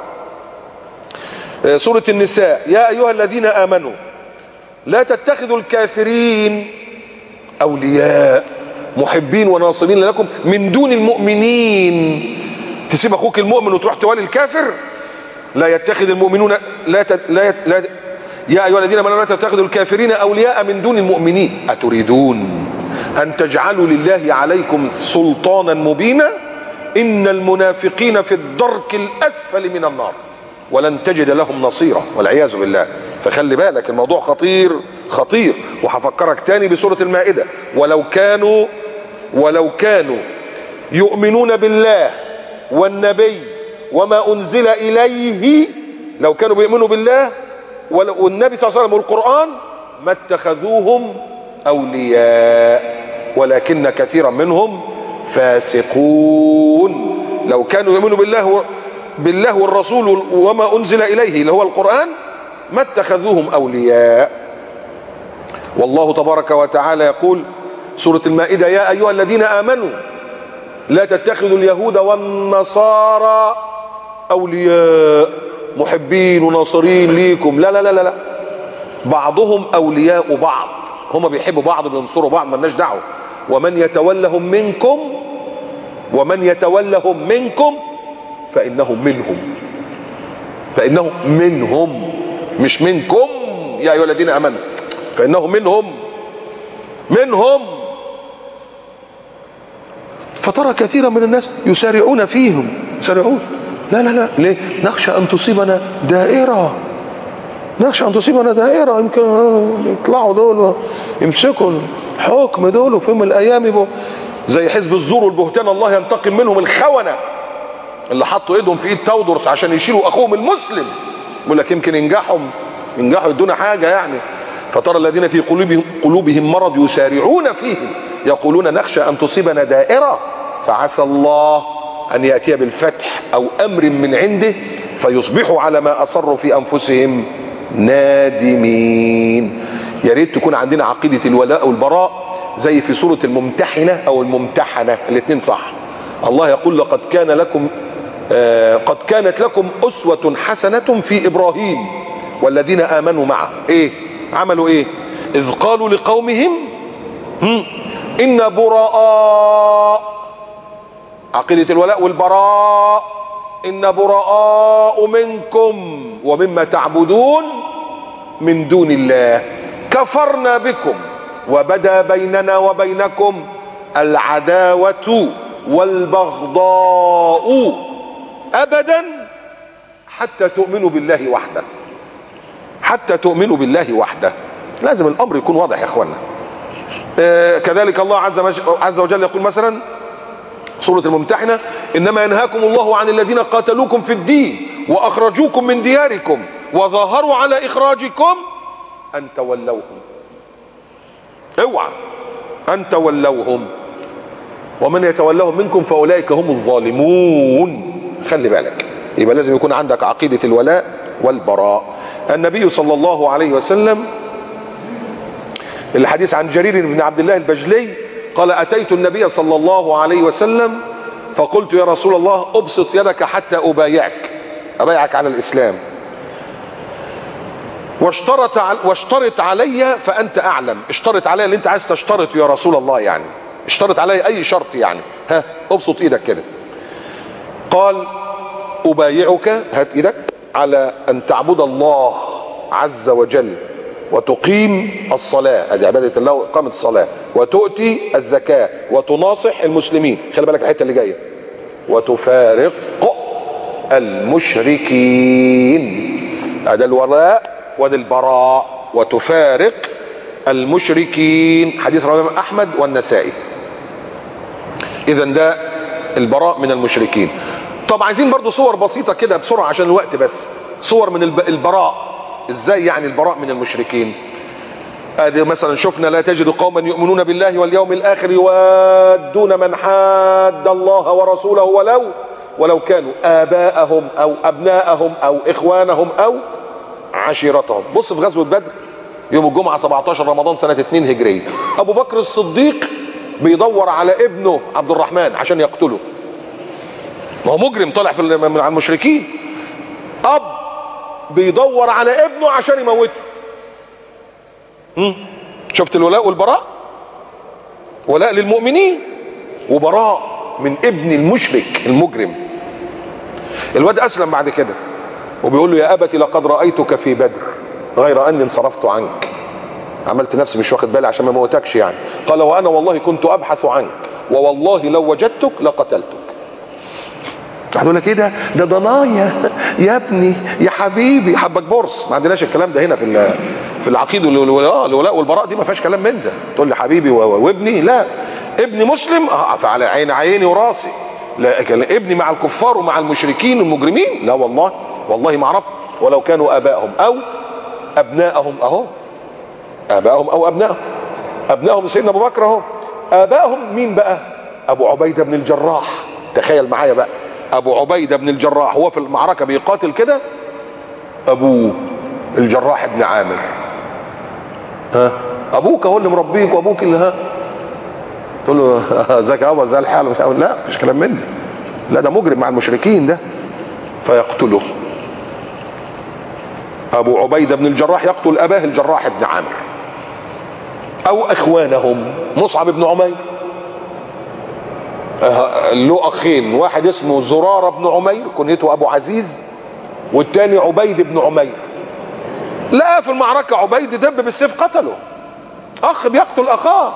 [SPEAKER 1] سورة النساء: يا ايها الذين امنوا لا تتخذوا الكافرين اولياء محبين وناصرين لكم من دون المؤمنين. تسيب اخوك المؤمن وتروح توالي الكافر؟ لا يتخذ المؤمنون يا ايها الذين امنوا لا تتخذوا الكافرين اولياء من دون المؤمنين اتريدون ان تجعلوا لله عليكم سلطانا مبينا ان المنافقين في الدرك الاسفل من النار ولن تجد لهم نصيرا والعياذ بالله. فخلي بالك، الموضوع خطير. وهفكرك تاني بسورة المائدة: ولو كانوا يؤمنون بالله والنبي وما أنزل إليه، لو كانوا بيؤمنوا بالله والنبي صلى الله عليه وسلم والقرآن ما اتخذوهم أولياء ولكن كثيرا منهم فاسقون. لو كانوا يؤمنوا بالله والرسول وما أنزل إليه اللي هو القرآن ما اتخذوهم أولياء. والله تبارك وتعالى يقول سورة المائدة: يا أيها الذين آمنوا لا تتخذوا اليهود والنصارى أولياء محبين وناصرين ليكم. لا لا لا لا، بعضهم أولياء بعض، هم بيحبوا بعض بينصروا بعض، مالناش دعوة. ومن يتولهم منكم فإنهم منهم مش منكم. يا أيها الذين آمنوا فإنهم منهم. فترى كثيرا من الناس يسارعون فيهم. لا ليه؟ نخشى أن تصيبنا دائرة، يمكن يطلعوا دول يمسكوا الحكم دول وفي يوم من الأيام يبقوا زي حزب الزور والبهتان، الله ينتقم منهم. الخونة اللي حطوا ايدهم في ايد تودرس عشان يشيلوا اخوهم المسلم، يقول لك يمكن ينجحوا يدونا حاجة يعني. فترى الذين في قلوبهم مرض يسارعون فيهم يقولون نخشى أن تصيبنا دائرة فعسى الله أن يأتي بالفتح أو أمر من عنده فيصبحوا على ما أصروا في أنفسهم نادمين. يا ريت تكون عندنا عقيدة الولاء والبراء زي في سورة الممتحنة او الممتحنة، الاثنين صح. الله يقول لقد قد كانت لكم أسوة حسنة في إبراهيم والذين آمنوا معه. ايه عملوا ايه؟ إذ قالوا لقومهم إن براء، عقيدة الولاء والبراء، إن براء منكم ومما تعبدون من دون الله كفرنا بكم وبدا بيننا وبينكم العداوة والبغضاء أبدا حتى تؤمنوا بالله وحده. حتى تؤمنوا بالله وحده. لازم الأمر يكون واضح يا إخوانا. كذلك الله عز وجل يقول مثلا سورة الممتحنة إنما ينهاكم الله عن الذين قاتلوكم في الدين وأخرجوكم من دياركم وظاهروا على إخراجكم أن تولوهم. اوعى أن تولوهم ومن يتولهم منكم فأولئك هم الظالمون. خلي بالك، يبقى لازم يكون عندك عقيدة الولاء والبراء. النبي صلى الله عليه وسلم الحديث عن جرير بن عبد الله البجلي قال أتيت النبي صلى الله عليه وسلم فقلت يا رسول الله أبسط يدك حتى أبايعك على الإسلام واشترط علي فأنت أعلم. اشترط علي اللي أنت عايز تشترط يا رسول الله، يعني اشترط علي أي شرط، يعني ها أبسط إيدك كده. قال أبايعك، هات إيدك، على أن تعبد الله عز وجل وتقيم الصلاة، ادي عبادة الله وإقامة الصلاة، وتؤتي الزكاة وتناصح المسلمين. خلي بالك الحتة اللي جاية، وتفارق المشركين. ادي الولاء وادي البراء، وتفارق المشركين. حديث رواه الإمام أحمد والنسائي. إذا ده البراء من المشركين. طب عايزين برضو صور بسيطة كده بسرعة عشان الوقت، بس صور من البراء. ازاي يعني البراء من المشركين؟ ادي مثلا شفنا لا تجد قوما يؤمنون بالله واليوم الاخر يوادون من حاد الله ورسوله ولو كانوا اباءهم او ابناءهم او اخوانهم او عشيرتهم. بص في غزوة بدر يوم الجمعة 17 رمضان سنة 2 هجرية، ابو بكر الصديق بيدور على ابنه عبد الرحمن عشان يقتله. ما هو مجرم طالع مع المشركين. اب بيدور على ابنه عشان يموته. شفت الولاء والبراء؟ ولاء للمؤمنين وبراء من ابن المشرك المجرم. الواد اسلم بعد كده وبيقول له يا ابت لقد رايتك في بدر غير اني انصرفت عنك. عملت نفسي مش واخد بالي عشان ما موتكش يعني. قال وانا والله كنت ابحث عنك ووالله لو وجدتك لقتلتك. هتقول لك ايه ده ضنايا يا ابني يا حبيبي حبك بورس. ما عندناش الكلام ده هنا في العقيده. الولاء والبراء دي ما فيهاش كلام من ده. تقول لي حبيبي وابني، لا، ابني مسلم فعلى عيني وراسي، لكن ابني مع الكفار ومع المشركين والمجرمين لا والله ما اعرف. ولو كانوا ابائهم او ابناءهم، اهو ابائهم او ابناءهم سيدنا ابو بكر اهو. ابائهم مين بقى؟ ابو عبيده بن الجراح. تخيل معايا بقى، ابو عبيده بن الجراح هو في المعركه بيقاتل كده، ابوه الجراح بن عامر. ابوك هو اللي مربيك وابوك اللي تقول له ازيك يابا ازي الحال؟ مش لا، مش كلام من ده. لا، ده مجرم مع المشركين ده. فيقتله ابو عبيده بن الجراح، يقتل اباه الجراح بن عامر. او اخوانهم، مصعب بن عمير له اخين، واحد اسمه زرارة بن عمير كنيته ابو عزيز، والتاني عبيد بن عمير. لا في المعركة عبيد دب بالسيف قتله، اخ بيقتل اخاه.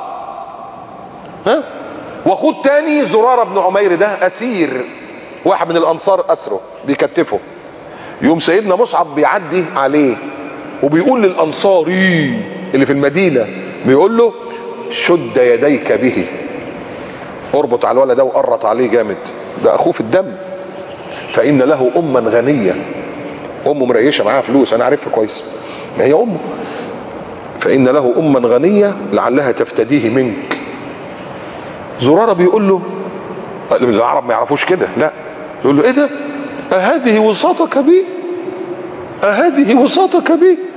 [SPEAKER 1] واخوه التاني زرارة بن عمير ده اسير، واحد من الانصار اسره بيكتفه. يوم سيدنا مصعب بيعدي عليه وبيقول للانصاري اللي في المدينة، بيقول له شد يديك به، اربط على الولد ده وقرط عليه جامد، ده اخوه في الدم. فان له اما غنيه، امه مريشه معاها فلوس، انا عارفها كويس، ما هي امه. فان له اما غنيه لعلها تفتديه منك. زراره بيقول له، العرب ما يعرفوش كده، لا، يقول له ايه ده؟ اهذه وصاتك بي؟ اهذه وصاتك بي؟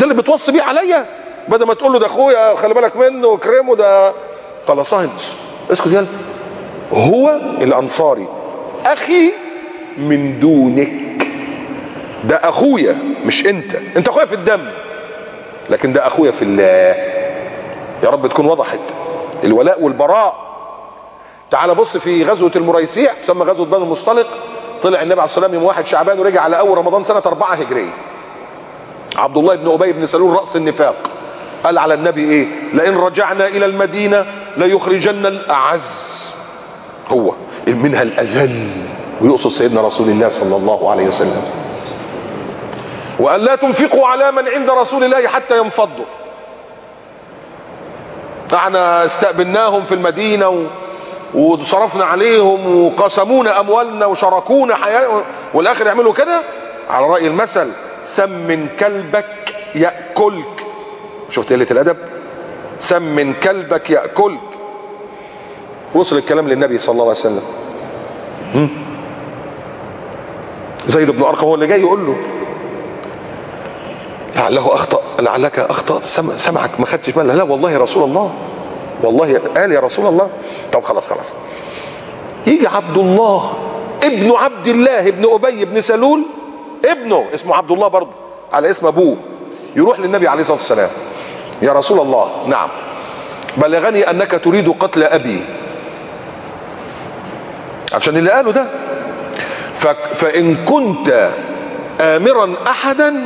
[SPEAKER 1] ده اللي بتوصي بيه عليا، بدل ما تقول له ده اخويا خلي بالك منه واكرمه ده خلاص اسكت يلا. هو الانصاري اخي من دونك، ده اخويا مش انت اخويا في الدم، لكن ده اخويا في الله. يا رب تكون وضحت الولاء والبراء. تعال بص في غزوة المريسيع تسمى غزوة بني المصطلق، طلع النبي عليه الصلاة والسلام يوم 1 شعبان ورجع على اول رمضان سنة 4 هجرية. عبد الله بن ابي بن سلول رأس النفاق قال على النبي ايه؟ لئن رجعنا الى المدينة ليخرجن الاعز، هو منها الاذل، ويقصد سيدنا رسول الله صلى الله عليه وسلم. وأن لا تنفقوا على من عند رسول الله حتى ينفضوا. احنا استقبلناهم في المدينة وصرفنا عليهم وقسمونا اموالنا وشاركونا حياه، والاخر يعملوا كده. على رأي المثل سمن كلبك يأكلك. شفت قلة الادب؟ سمن كلبك يأكلك. وصل الكلام للنبي صلى الله عليه وسلم. زيد بن ارقم هو اللي جاي يقول له لعله اخطأ، لعلك اخطأت، سمعك ما خدتش بالك. لا والله يا رسول الله، والله قال يا رسول الله. طب خلاص. يجي عبد الله ابن عبد الله ابن ابي بن سلول، ابنه اسمه عبد الله برضه على اسم ابوه، يروح للنبي عليه الصلاه والسلام: يا رسول الله، نعم بلغني انك تريد قتل ابي، عشان اللي قاله ده. فان كنت امرا احدا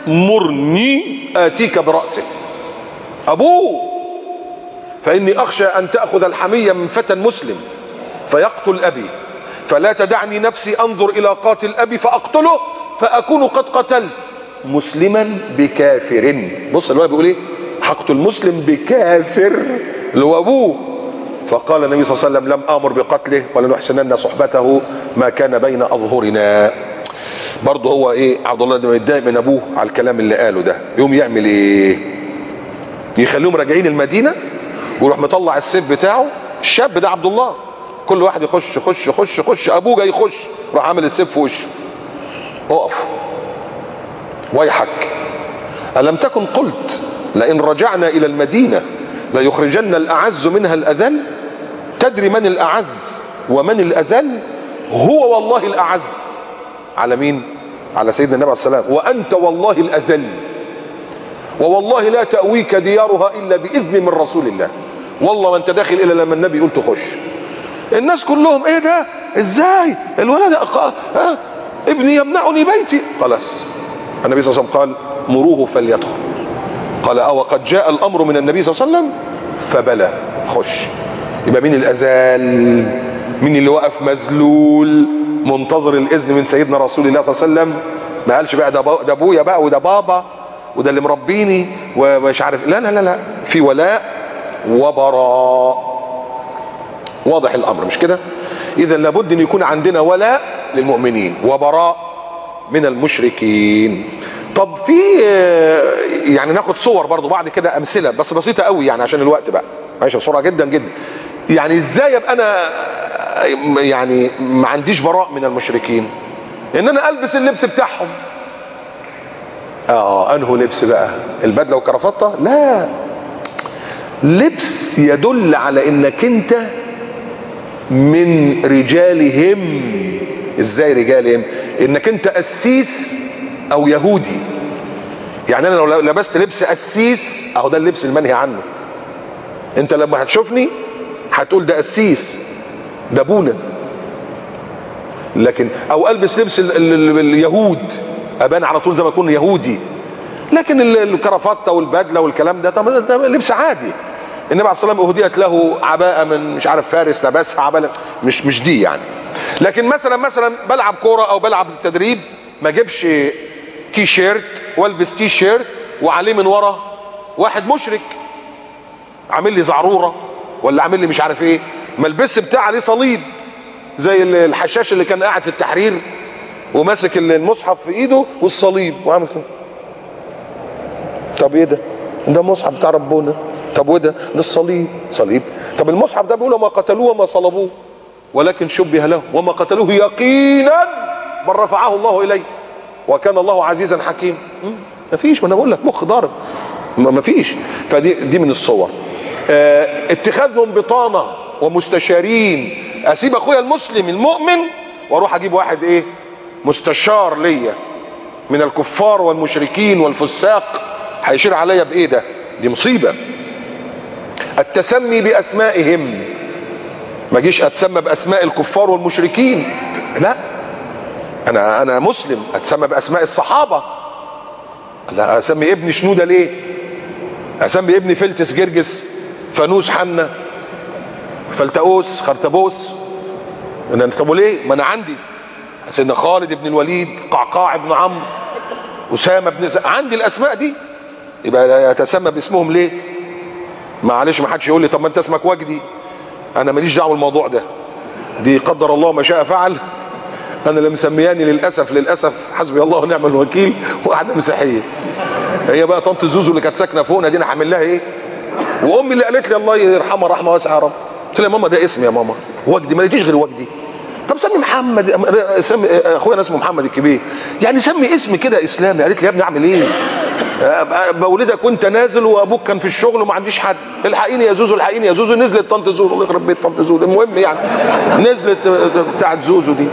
[SPEAKER 1] مرني اتيك برأسه، ابوه، فاني اخشى ان تأخذ الحمية من فتى مسلم فيقتل ابي، فلا تدعني نفسي انظر الى قاتل ابي فاقتله فاكون قد قتلت مسلما بكافر. بص الولد بيقول ايه؟ هقتل مسلم بكافر اللي هو ابوه. فقال النبي صلى الله عليه وسلم: لم امر بقتله ولنحسنن صحبته ما كان بين اظهرنا. برضه هو ايه؟ عبد الله ده متضايق من ابوه على الكلام اللي قاله ده، يقوم يعمل ايه؟ يخليهم راجعين المدينه ويروح مطلع السيف بتاعه. الشاب ده عبد الله، كل واحد يخش، ابوه جاي يخش، راح عامل السيف في وشه: اقف، ويحك، الم تكن قلت لئن رجعنا الى المدينه ليخرجن الاعز منها الاذل؟ تدري من الاعز ومن الاذل؟ هو والله الاعز. على مين؟ على سيدنا النبي عليه الصلاه والسلام. وانت والله الاذل، ووالله لا تأويك ديارها الا باذن من رسول الله. والله ما انت داخل الا لما النبي يقول تخش. الناس كلهم ايه ده؟ ازاي الولد ابني يمنعني بيتي؟ خلاص النبي صلى الله عليه وسلم قال: مروه فليدخل. قال: او قد جاء الامر من النبي صلى الله عليه وسلم؟ فبلى، خش. يبقى مين الازال؟ مين اللي وقف مذلول منتظر الاذن من سيدنا رسول الله صلى الله عليه وسلم؟ ما قالش بقى ده ابويا بقى وده بابا وده اللي مربيني ومش عارف. لا، في ولاء وبراء. واضح الامر مش كده؟ اذا لابد ان يكون عندنا ولاء للمؤمنين وبراء من المشركين. طب في يعني ناخد صور برضو بعد كده، امثله بس بسيطه قوي يعني عشان الوقت بقى، ماشي بسرعه جدا. يعني ازاي ابقى انا يعني ما عنديش براء من المشركين؟ ان انا البس اللبس بتاعهم. انه لبس بقى؟ البدله والكرافته؟ لا، لبس يدل على انك انت من رجالهم. ازاي رجالهم؟ انك انت قسيس او يهودي. يعني انا لو لبست لبس قسيس، اهو ده اللبس المنهي عنه. انت لما هتشوفني هتقول ده قسيس، ده ابونا. لكن او البس لبس اليهود، ابان على طول زي ما اكون يهودي. لكن الكرافته والبدله والكلام ده طب ده لبس عادي. النبي عليه الصلاه والسلام اهديت له عباءه من مش عارف فارس لبسها، عباءه مش دي يعني. لكن مثلا بلعب كوره او بلعب تدريب، ما اجيبش تي شيرت والبس تي شيرت وعليه من ورا واحد مشرك عامل لي زعروره ولا عامل لي مش عارف ايه، ما البس بتاع عليه صليب زي الحشاش اللي كان قاعد في التحرير وماسك المصحف في ايده والصليب وعامل كده. طب ايه ده؟ ده مصحف بتاع ربنا. طب وده؟ ده الصليب. صليب. طب المصحف ده بيقول وما قتلوه وما صلبوه ولكن شبه له وما قتلوه يقينا بل رفعه الله اليه وكان الله عزيزا حكيما. مفيش، ما انا بقول لك مخ ضارب، مفيش. فدي من الصور. اتخاذهم بطانه ومستشارين، اسيب اخويا المسلم المؤمن واروح اجيب واحد ايه مستشار ليا من الكفار والمشركين والفساق هيشير عليا بايه؟ ده دي مصيبه. التسمي باسمائهم، ما اجيش اتسمى باسماء الكفار والمشركين، لا، انا مسلم اتسمى باسماء الصحابه. لا، اسمي ابني شنوده ليه؟ اسمي ابني فلتس جرجس فانوس حنة فلتأوس خرتبوس. طب ليه؟ ما انا عندي سيدنا خالد بن الوليد، قعقاع بن عمرو، اسامه بن عندي الاسماء دي، يبقى يتسمى باسمهم ليه؟ معلش ما حدش يقول لي طب ما انت اسمك وجدي، انا ماليش دعوه بالموضوع ده، دي قدر الله ما شاء فعل. انا اللي مسمياني للاسف حسبي الله ونعم الوكيل واحده مسيحيه، هي بقى طنط زوزو اللي كانت ساكنه فوقنا دي، انا هعمل لها ايه؟ وامي اللي قالت لي الله يرحمها رحمه واسعه يا رب، قلت لها يا ماما ده اسمي يا ماما وجدي، ما لقيتيش غير وجدي. طب سمي محمد، سمي اخويا اسمه محمد الكبير، يعني سمي اسم كده اسلامي. قالت لي يا ابني اعمل ايه؟ بولدك وانت نازل وابوك كان في الشغل وما عنديش حد، الحقيني يا زوزو الحقيني يا زوزو. نزلت طنط زوزو، الله يخرب بيت طنط زوزو، المهم يعني نزلت بتاعت زوزو دي،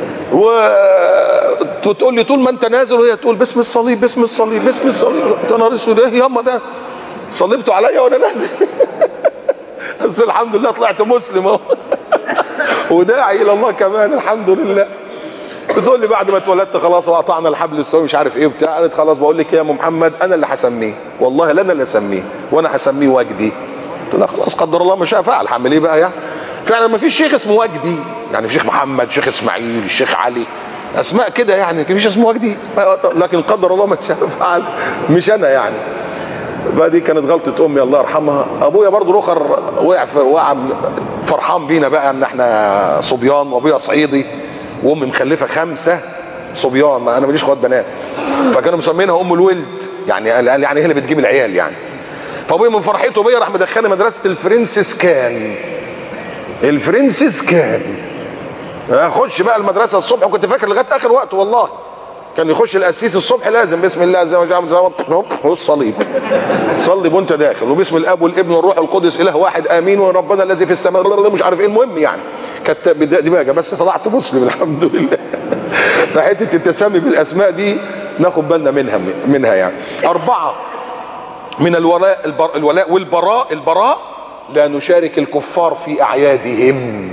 [SPEAKER 1] وتقول لي طول ما انت نازل وهي تقول باسم الصليب باسم الصليب باسم الصليب. يا نهار اسود، ايه ياما ده صلبتوا عليا وانا نازل بس الحمد لله طلعت مسلم اهو وداعي الى الله كمان الحمد لله. بتقول لي بعد ما اتولدت خلاص وقطعنا الحبل السوي مش عارف ايه وبتاع، قالت خلاص بقول لك يا ام محمد انا اللي هسميه، والله لا انا اللي هسميه وانا هسميه وجدي. قلت لها خلاص قدر الله ما شاء فعل، هعمل ايه بقى يعني؟ فعلا ما فيش شيخ اسمه وجدي، يعني شيخ محمد، شيخ اسماعيل، الشيخ علي، اسماء كده يعني، ما فيش اسمه وجدي، لكن قدر الله ما شاء فعل، مش انا يعني. فدي كانت غلطه امي الله يرحمها. ابويا برضه رخر وقع فرحان بينا بقى ان احنا صبيان، وابويا صعيدي وامي مخلفه 5 صبيان، انا ماليش اخوات بنات، فكانوا مسمينها ام الولد، يعني هي اللي بتجيب العيال يعني. فابويا من فرحته بيا راح مدخلني مدرسه الفرنسيسكان. اخش بقى المدرسه الصبح، وكنت فاكر لغايه اخر وقت والله كان يخش القسيس الصبح لازم بسم الله زي ما جاء والصليب صلي وانت داخل، وباسم الاب والابن والروح القدس اله واحد امين، وربنا الذي في السماء مش عارف ايه. المهم يعني كانت دماغي، بس طلعت مسلم الحمد لله. فحته التسمي بالاسماء دي ناخد بالنا منها يعني. 4 من الولاء والبراء. البراء لا نشارك الكفار في اعيادهم،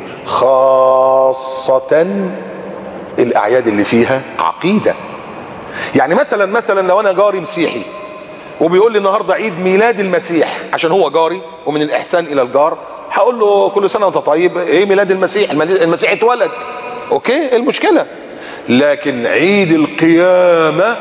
[SPEAKER 1] خاصة الاعياد اللي فيها عقيدة. يعني مثلا لو انا جاري مسيحي وبيقول لي النهارده عيد ميلاد المسيح، عشان هو جاري ومن الاحسان الى الجار هقول له كل سنة وانت طيب، ايه ميلاد المسيح؟ المسيح اتولد، اوكي ايه المشكلة؟ لكن عيد القيامة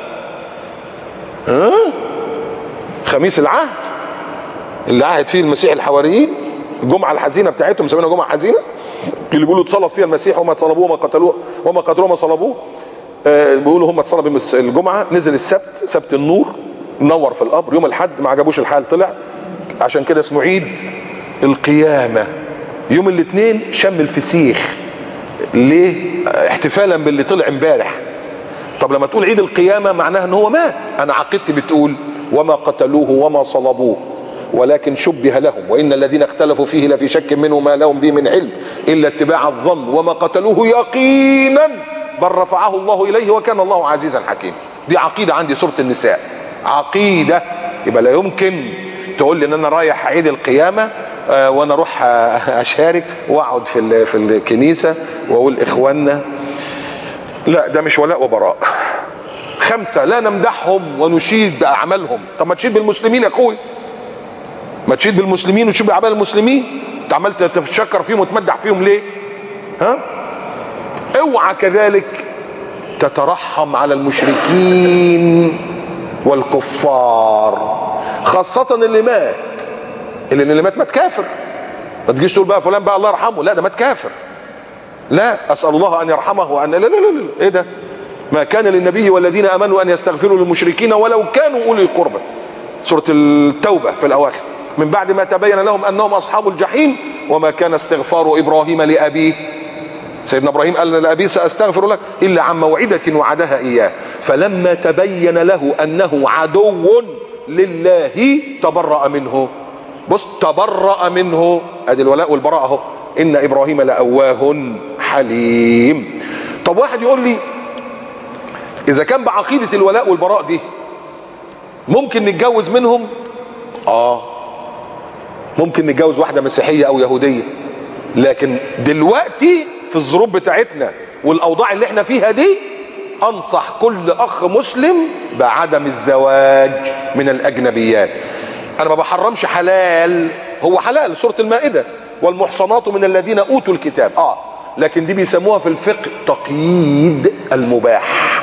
[SPEAKER 1] خميس العهد اللي عهد فيه المسيح الحواريين، الجمعه الحزينه بتاعتهم مسمينها جمعه حزينه، اللي بيقولوا اتصلب فيها المسيح وما صلبوه وما قتلوه وما قتلوه وما صلبوه. بيقولوا هم اتصلب الجمعه، نزل السبت، سبت النور نور في القبر، يوم الاحد ما عجبوش الحال طلع، عشان كده اسمه عيد القيامه. يوم الاثنين شم الفسيخ، ليه؟ احتفالا باللي طلع امبارح. طب لما تقول عيد القيامه معناها ان هو مات. انا عقيدتي بتقول وما قتلوه وما صلبوه ولكن شبه لهم وان الذين اختلفوا فيه لفي شك منه ما لهم به من علم الا اتباع الظن وما قتلوه يقينا بل رفعه الله اليه وكان الله عزيزا حكيما. دي عقيده عندي، سوره النساء عقيده. يبقى لا يمكن تقول لي ان انا رايح عيد القيامه وانا اروح اشارك واقعد في الكنيسه واقول اخواننا، لا ده مش ولاء وبراء. 5 لا نمدحهم ونشيد باعمالهم. طب ما تشيد بالمسلمين يا اخوي، ما تشيد بالمسلمين وتشيد باعمال المسلمين، انت عمال تتشكر فيهم وتمدح فيهم ليه؟ ها؟ اوعى كذلك تترحم على المشركين والكفار، خاصة اللي مات. اللي مات كافر، ما تجيش تقول بقى فلان بقى الله يرحمه، لا ده مات كافر. لا، اسال الله ان يرحمه وان لا لا لا ايه ده؟ ما كان للنبي والذين امنوا ان يستغفروا للمشركين ولو كانوا اولي القربى، سوره التوبه في الاواخر، من بعد ما تبين لهم انهم اصحاب الجحيم وما كان استغفار ابراهيم لابيه سيدنا ابراهيم قال لابيه ساستغفر لك الا عن موعدة وعدها اياه، فلما تبين له انه عدو لله تبرأ منه. بص، تبرأ منه، ادي الولاء والبراء اهو. ان ابراهيم لأواه حليم. طب واحد يقول لي اذا كان بعقيدة الولاء والبراء دي ممكن نتجوز منهم؟ ممكن نتجوز واحدة مسيحية او يهودية، لكن دلوقتي في الظروف بتاعتنا والاوضاع اللي احنا فيها دي انصح كل اخ مسلم بعدم الزواج من الاجنبيات. انا ما بحرمش، حلال، هو حلال، سورة المائدة والمحصنات من الذين اوتوا الكتاب، لكن دي بيسموها في الفقه تقييد المباح.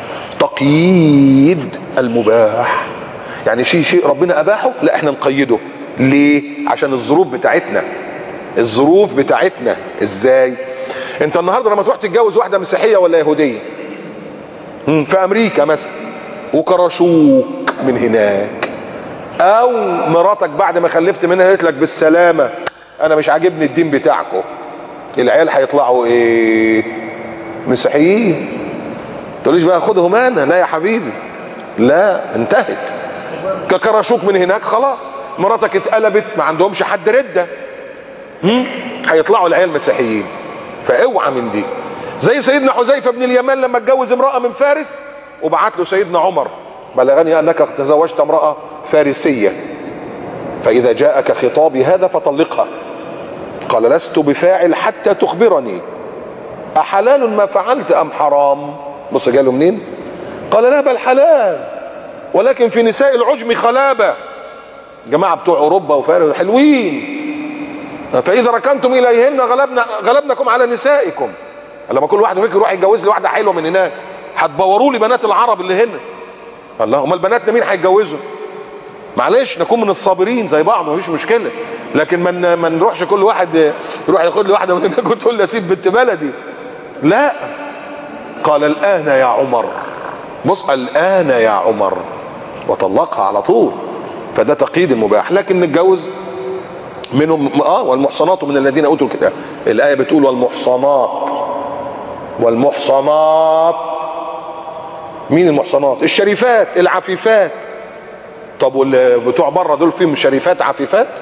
[SPEAKER 1] تقييد المباح يعني شيء ربنا اباحه، لا احنا نقيده. ليه؟ عشان الظروف بتاعتنا. الظروف بتاعتنا ازاي؟ انت النهارده لما تروح تتجوز واحده مسيحيه ولا يهوديه في امريكا مثلا وكرشوك من هناك، او مراتك بعد ما خلفت منها قالت لك بالسلامه انا مش عاجبني الدين بتاعكم، العيال هيطلعوا ايه؟ مسيحيين. تقوليش بقى خدهم انا، لا يا حبيبي، لا، انتهت. ككرشوك من هناك خلاص، مراتك اتقلبت، ما عندهمش حد رده، هيطلعوا العيال مسيحيين. فاوعى من دي. زي سيدنا حذيفه بن اليمان لما اتجوز امراه من فارس وبعت له سيدنا عمر بلغني انك تزوجت امراه فارسيه فاذا جاءك خطابي هذا فطلقها. قال لست بفاعل حتى تخبرني احلال ما فعلت ام حرام. بص جاله منين؟ قال لا بل حلال ولكن في نساء العجم خلابه. جماعه بتوع اوروبا وفارس حلوين، فاذا ركنتم اليهن غلبنكم على نسائكم. لما كل واحد فيكم يروح يتجوز لي واحده حلوه من هناك هتبوروا لي بنات العرب اللي هنا. الله، امال بناتنا مين هيتجوزوا؟ معلش نكون من الصابرين زي بعض مفيش مشكله، لكن ما نروحش كل واحد يروح ياخد لي واحده من هناك وتقول لي اسيب بنت بلدي. لا. قال الان يا عمر، بص الان يا عمر، وطلقها على طول. فده تقييد المباح. لكن نتجوز منهم والمحصنات من الذين اوتوا الكتاب. الايه بتقول والمحصنات. والمحصنات مين المحصنات؟ الشريفات العفيفات. طب واللي بتوع بره دول فيهم شريفات عفيفات؟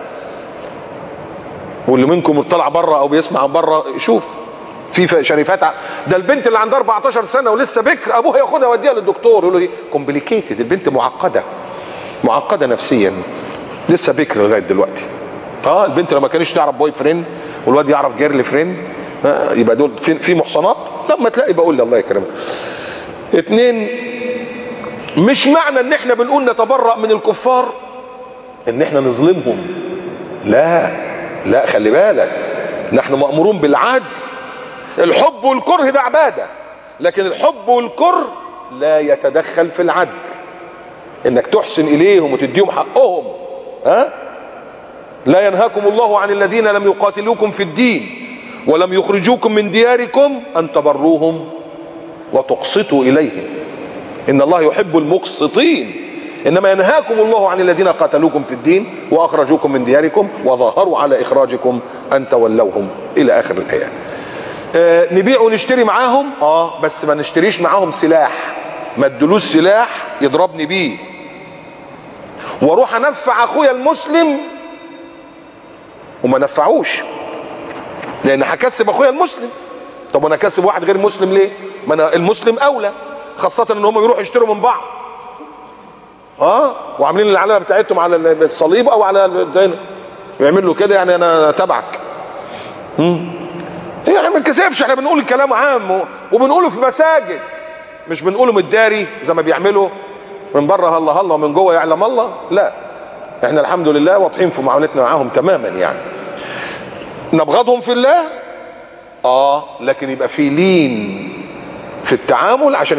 [SPEAKER 1] واللي منكم طلع بره او بيسمع عن بره يشوف في شريفات ده البنت اللي عندها 14 سنه ولسه بكر ابوها ياخدها يوديها للدكتور يقول له دي كومبليكيتد، البنت معقده نفسيا، لسه بكر لغايه دلوقتي. البنت لما كانش تعرف بوي فريند والواد يعرف جيرل فريند، يبقى دول في محصنات. لما تلاقي بقول لي الله يكرمك. 2، مش معنى ان احنا بنقول نتبرأ من الكفار ان احنا نظلمهم، لا خلي بالك، نحن مأمورون بالعدل. الحب والكره ده عبادة، لكن الحب والكره لا يتدخل في العدل. انك تحسن اليهم وتديهم حقهم. لا ينهاكم الله عن الذين لم يقاتلوكم في الدين ولم يخرجوكم من دياركم ان تبروهم وتقسطوا اليهم ان الله يحب المقسطين. انما ينهاكم الله عن الذين قاتلوكم في الدين واخرجوكم من دياركم وظاهروا على اخراجكم ان تولوهم الى اخر الايات. نبيع ونشتري معاهم، بس ما نشتريش معاهم سلاح، ما ادلوش سلاح يضربني بيه واروح انفع اخويا المسلم وما نفعوش، لان هكسب اخويا المسلم. طب وانا اكسب واحد غير مسلم ليه؟ ما انا المسلم اولى، خاصه ان هم يروحوا يشتروا من بعض وعاملين العلامه بتاعتهم على الصليب او على يعمل له كده، يعني انا تبعك. يعني ما نكسبش، احنا بنقول الكلام عام وبنقوله في مساجد، مش بنقوله متداري زي ما بيعملوا من بره هلا هلا ومن جوه يعلم الله. لا، احنا الحمد لله واضحين في معاملتنا معاهم تماما. يعني نبغضهم في الله لكن يبقى في لين في التعامل عشان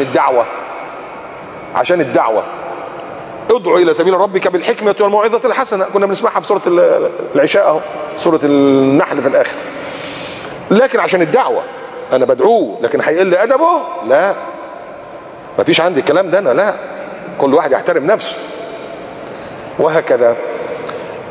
[SPEAKER 1] الدعوة. ادعو الى سبيل ربك بالحكمة والموعظة الحسنة، كنا بنسمعها في سورة العشاء اهو، سورة النحل في الاخر. لكن عشان الدعوة انا بدعوه، لكن هيقل ادبه؟ لا، مفيش عندي الكلام ده. انا لا، كل واحد يحترم نفسه وهكذا.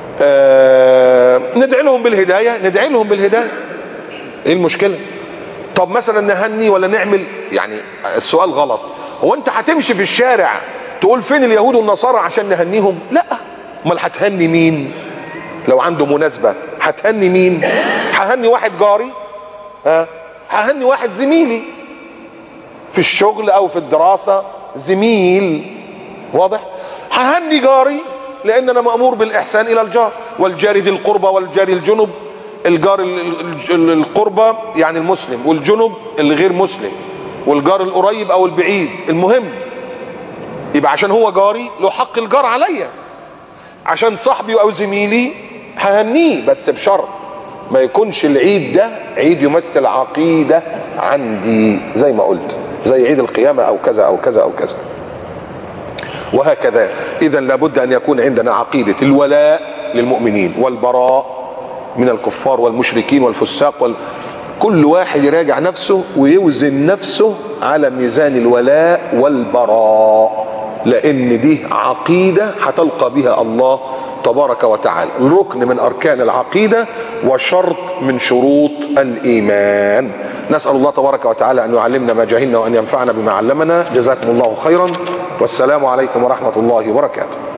[SPEAKER 1] ندعي لهم بالهداية، ايه المشكلة؟ طب مثلا نهني ولا نعمل؟ يعني السؤال غلط. هو انت هتمشي في الشارع تقول فين اليهود والنصارى عشان نهنيهم؟ لا. امال هتهني مين؟ لو عنده مناسبة هتهني مين؟ ههني واحد جاري، ههني واحد زميلي في الشغل او في الدراسة، زميل، واضح؟ ههني جاري لان انا مأمور بالاحسان الى الجار، والجار ذي القربى والجار الجنب. الجار القربى يعني المسلم، والجنب الغير مسلم، والجار القريب او البعيد، المهم يبقى عشان هو جاري له حق الجار عليا، عشان صاحبي او زميلي ههنيه، بس بشرط ما يكونش العيد ده عيد يمثل عقيدة عندي زي ما قلت، زي عيد القيامة او كذا او كذا او كذا، وهكذا. اذا لابد ان يكون عندنا عقيدة الولاء للمؤمنين والبراء من الكفار والمشركين والفساق كل واحد يراجع نفسه ويوزن نفسه على ميزان الولاء والبراء، لان دي عقيدة هتلقى بها الله تبارك وتعالى، ركن من اركان العقيدة وشرط من شروط الايمان. نسأل الله تبارك وتعالى ان يعلمنا ما جهلنا وان ينفعنا بما علمنا. جزاكم الله خيرا، والسلام عليكم ورحمة الله وبركاته.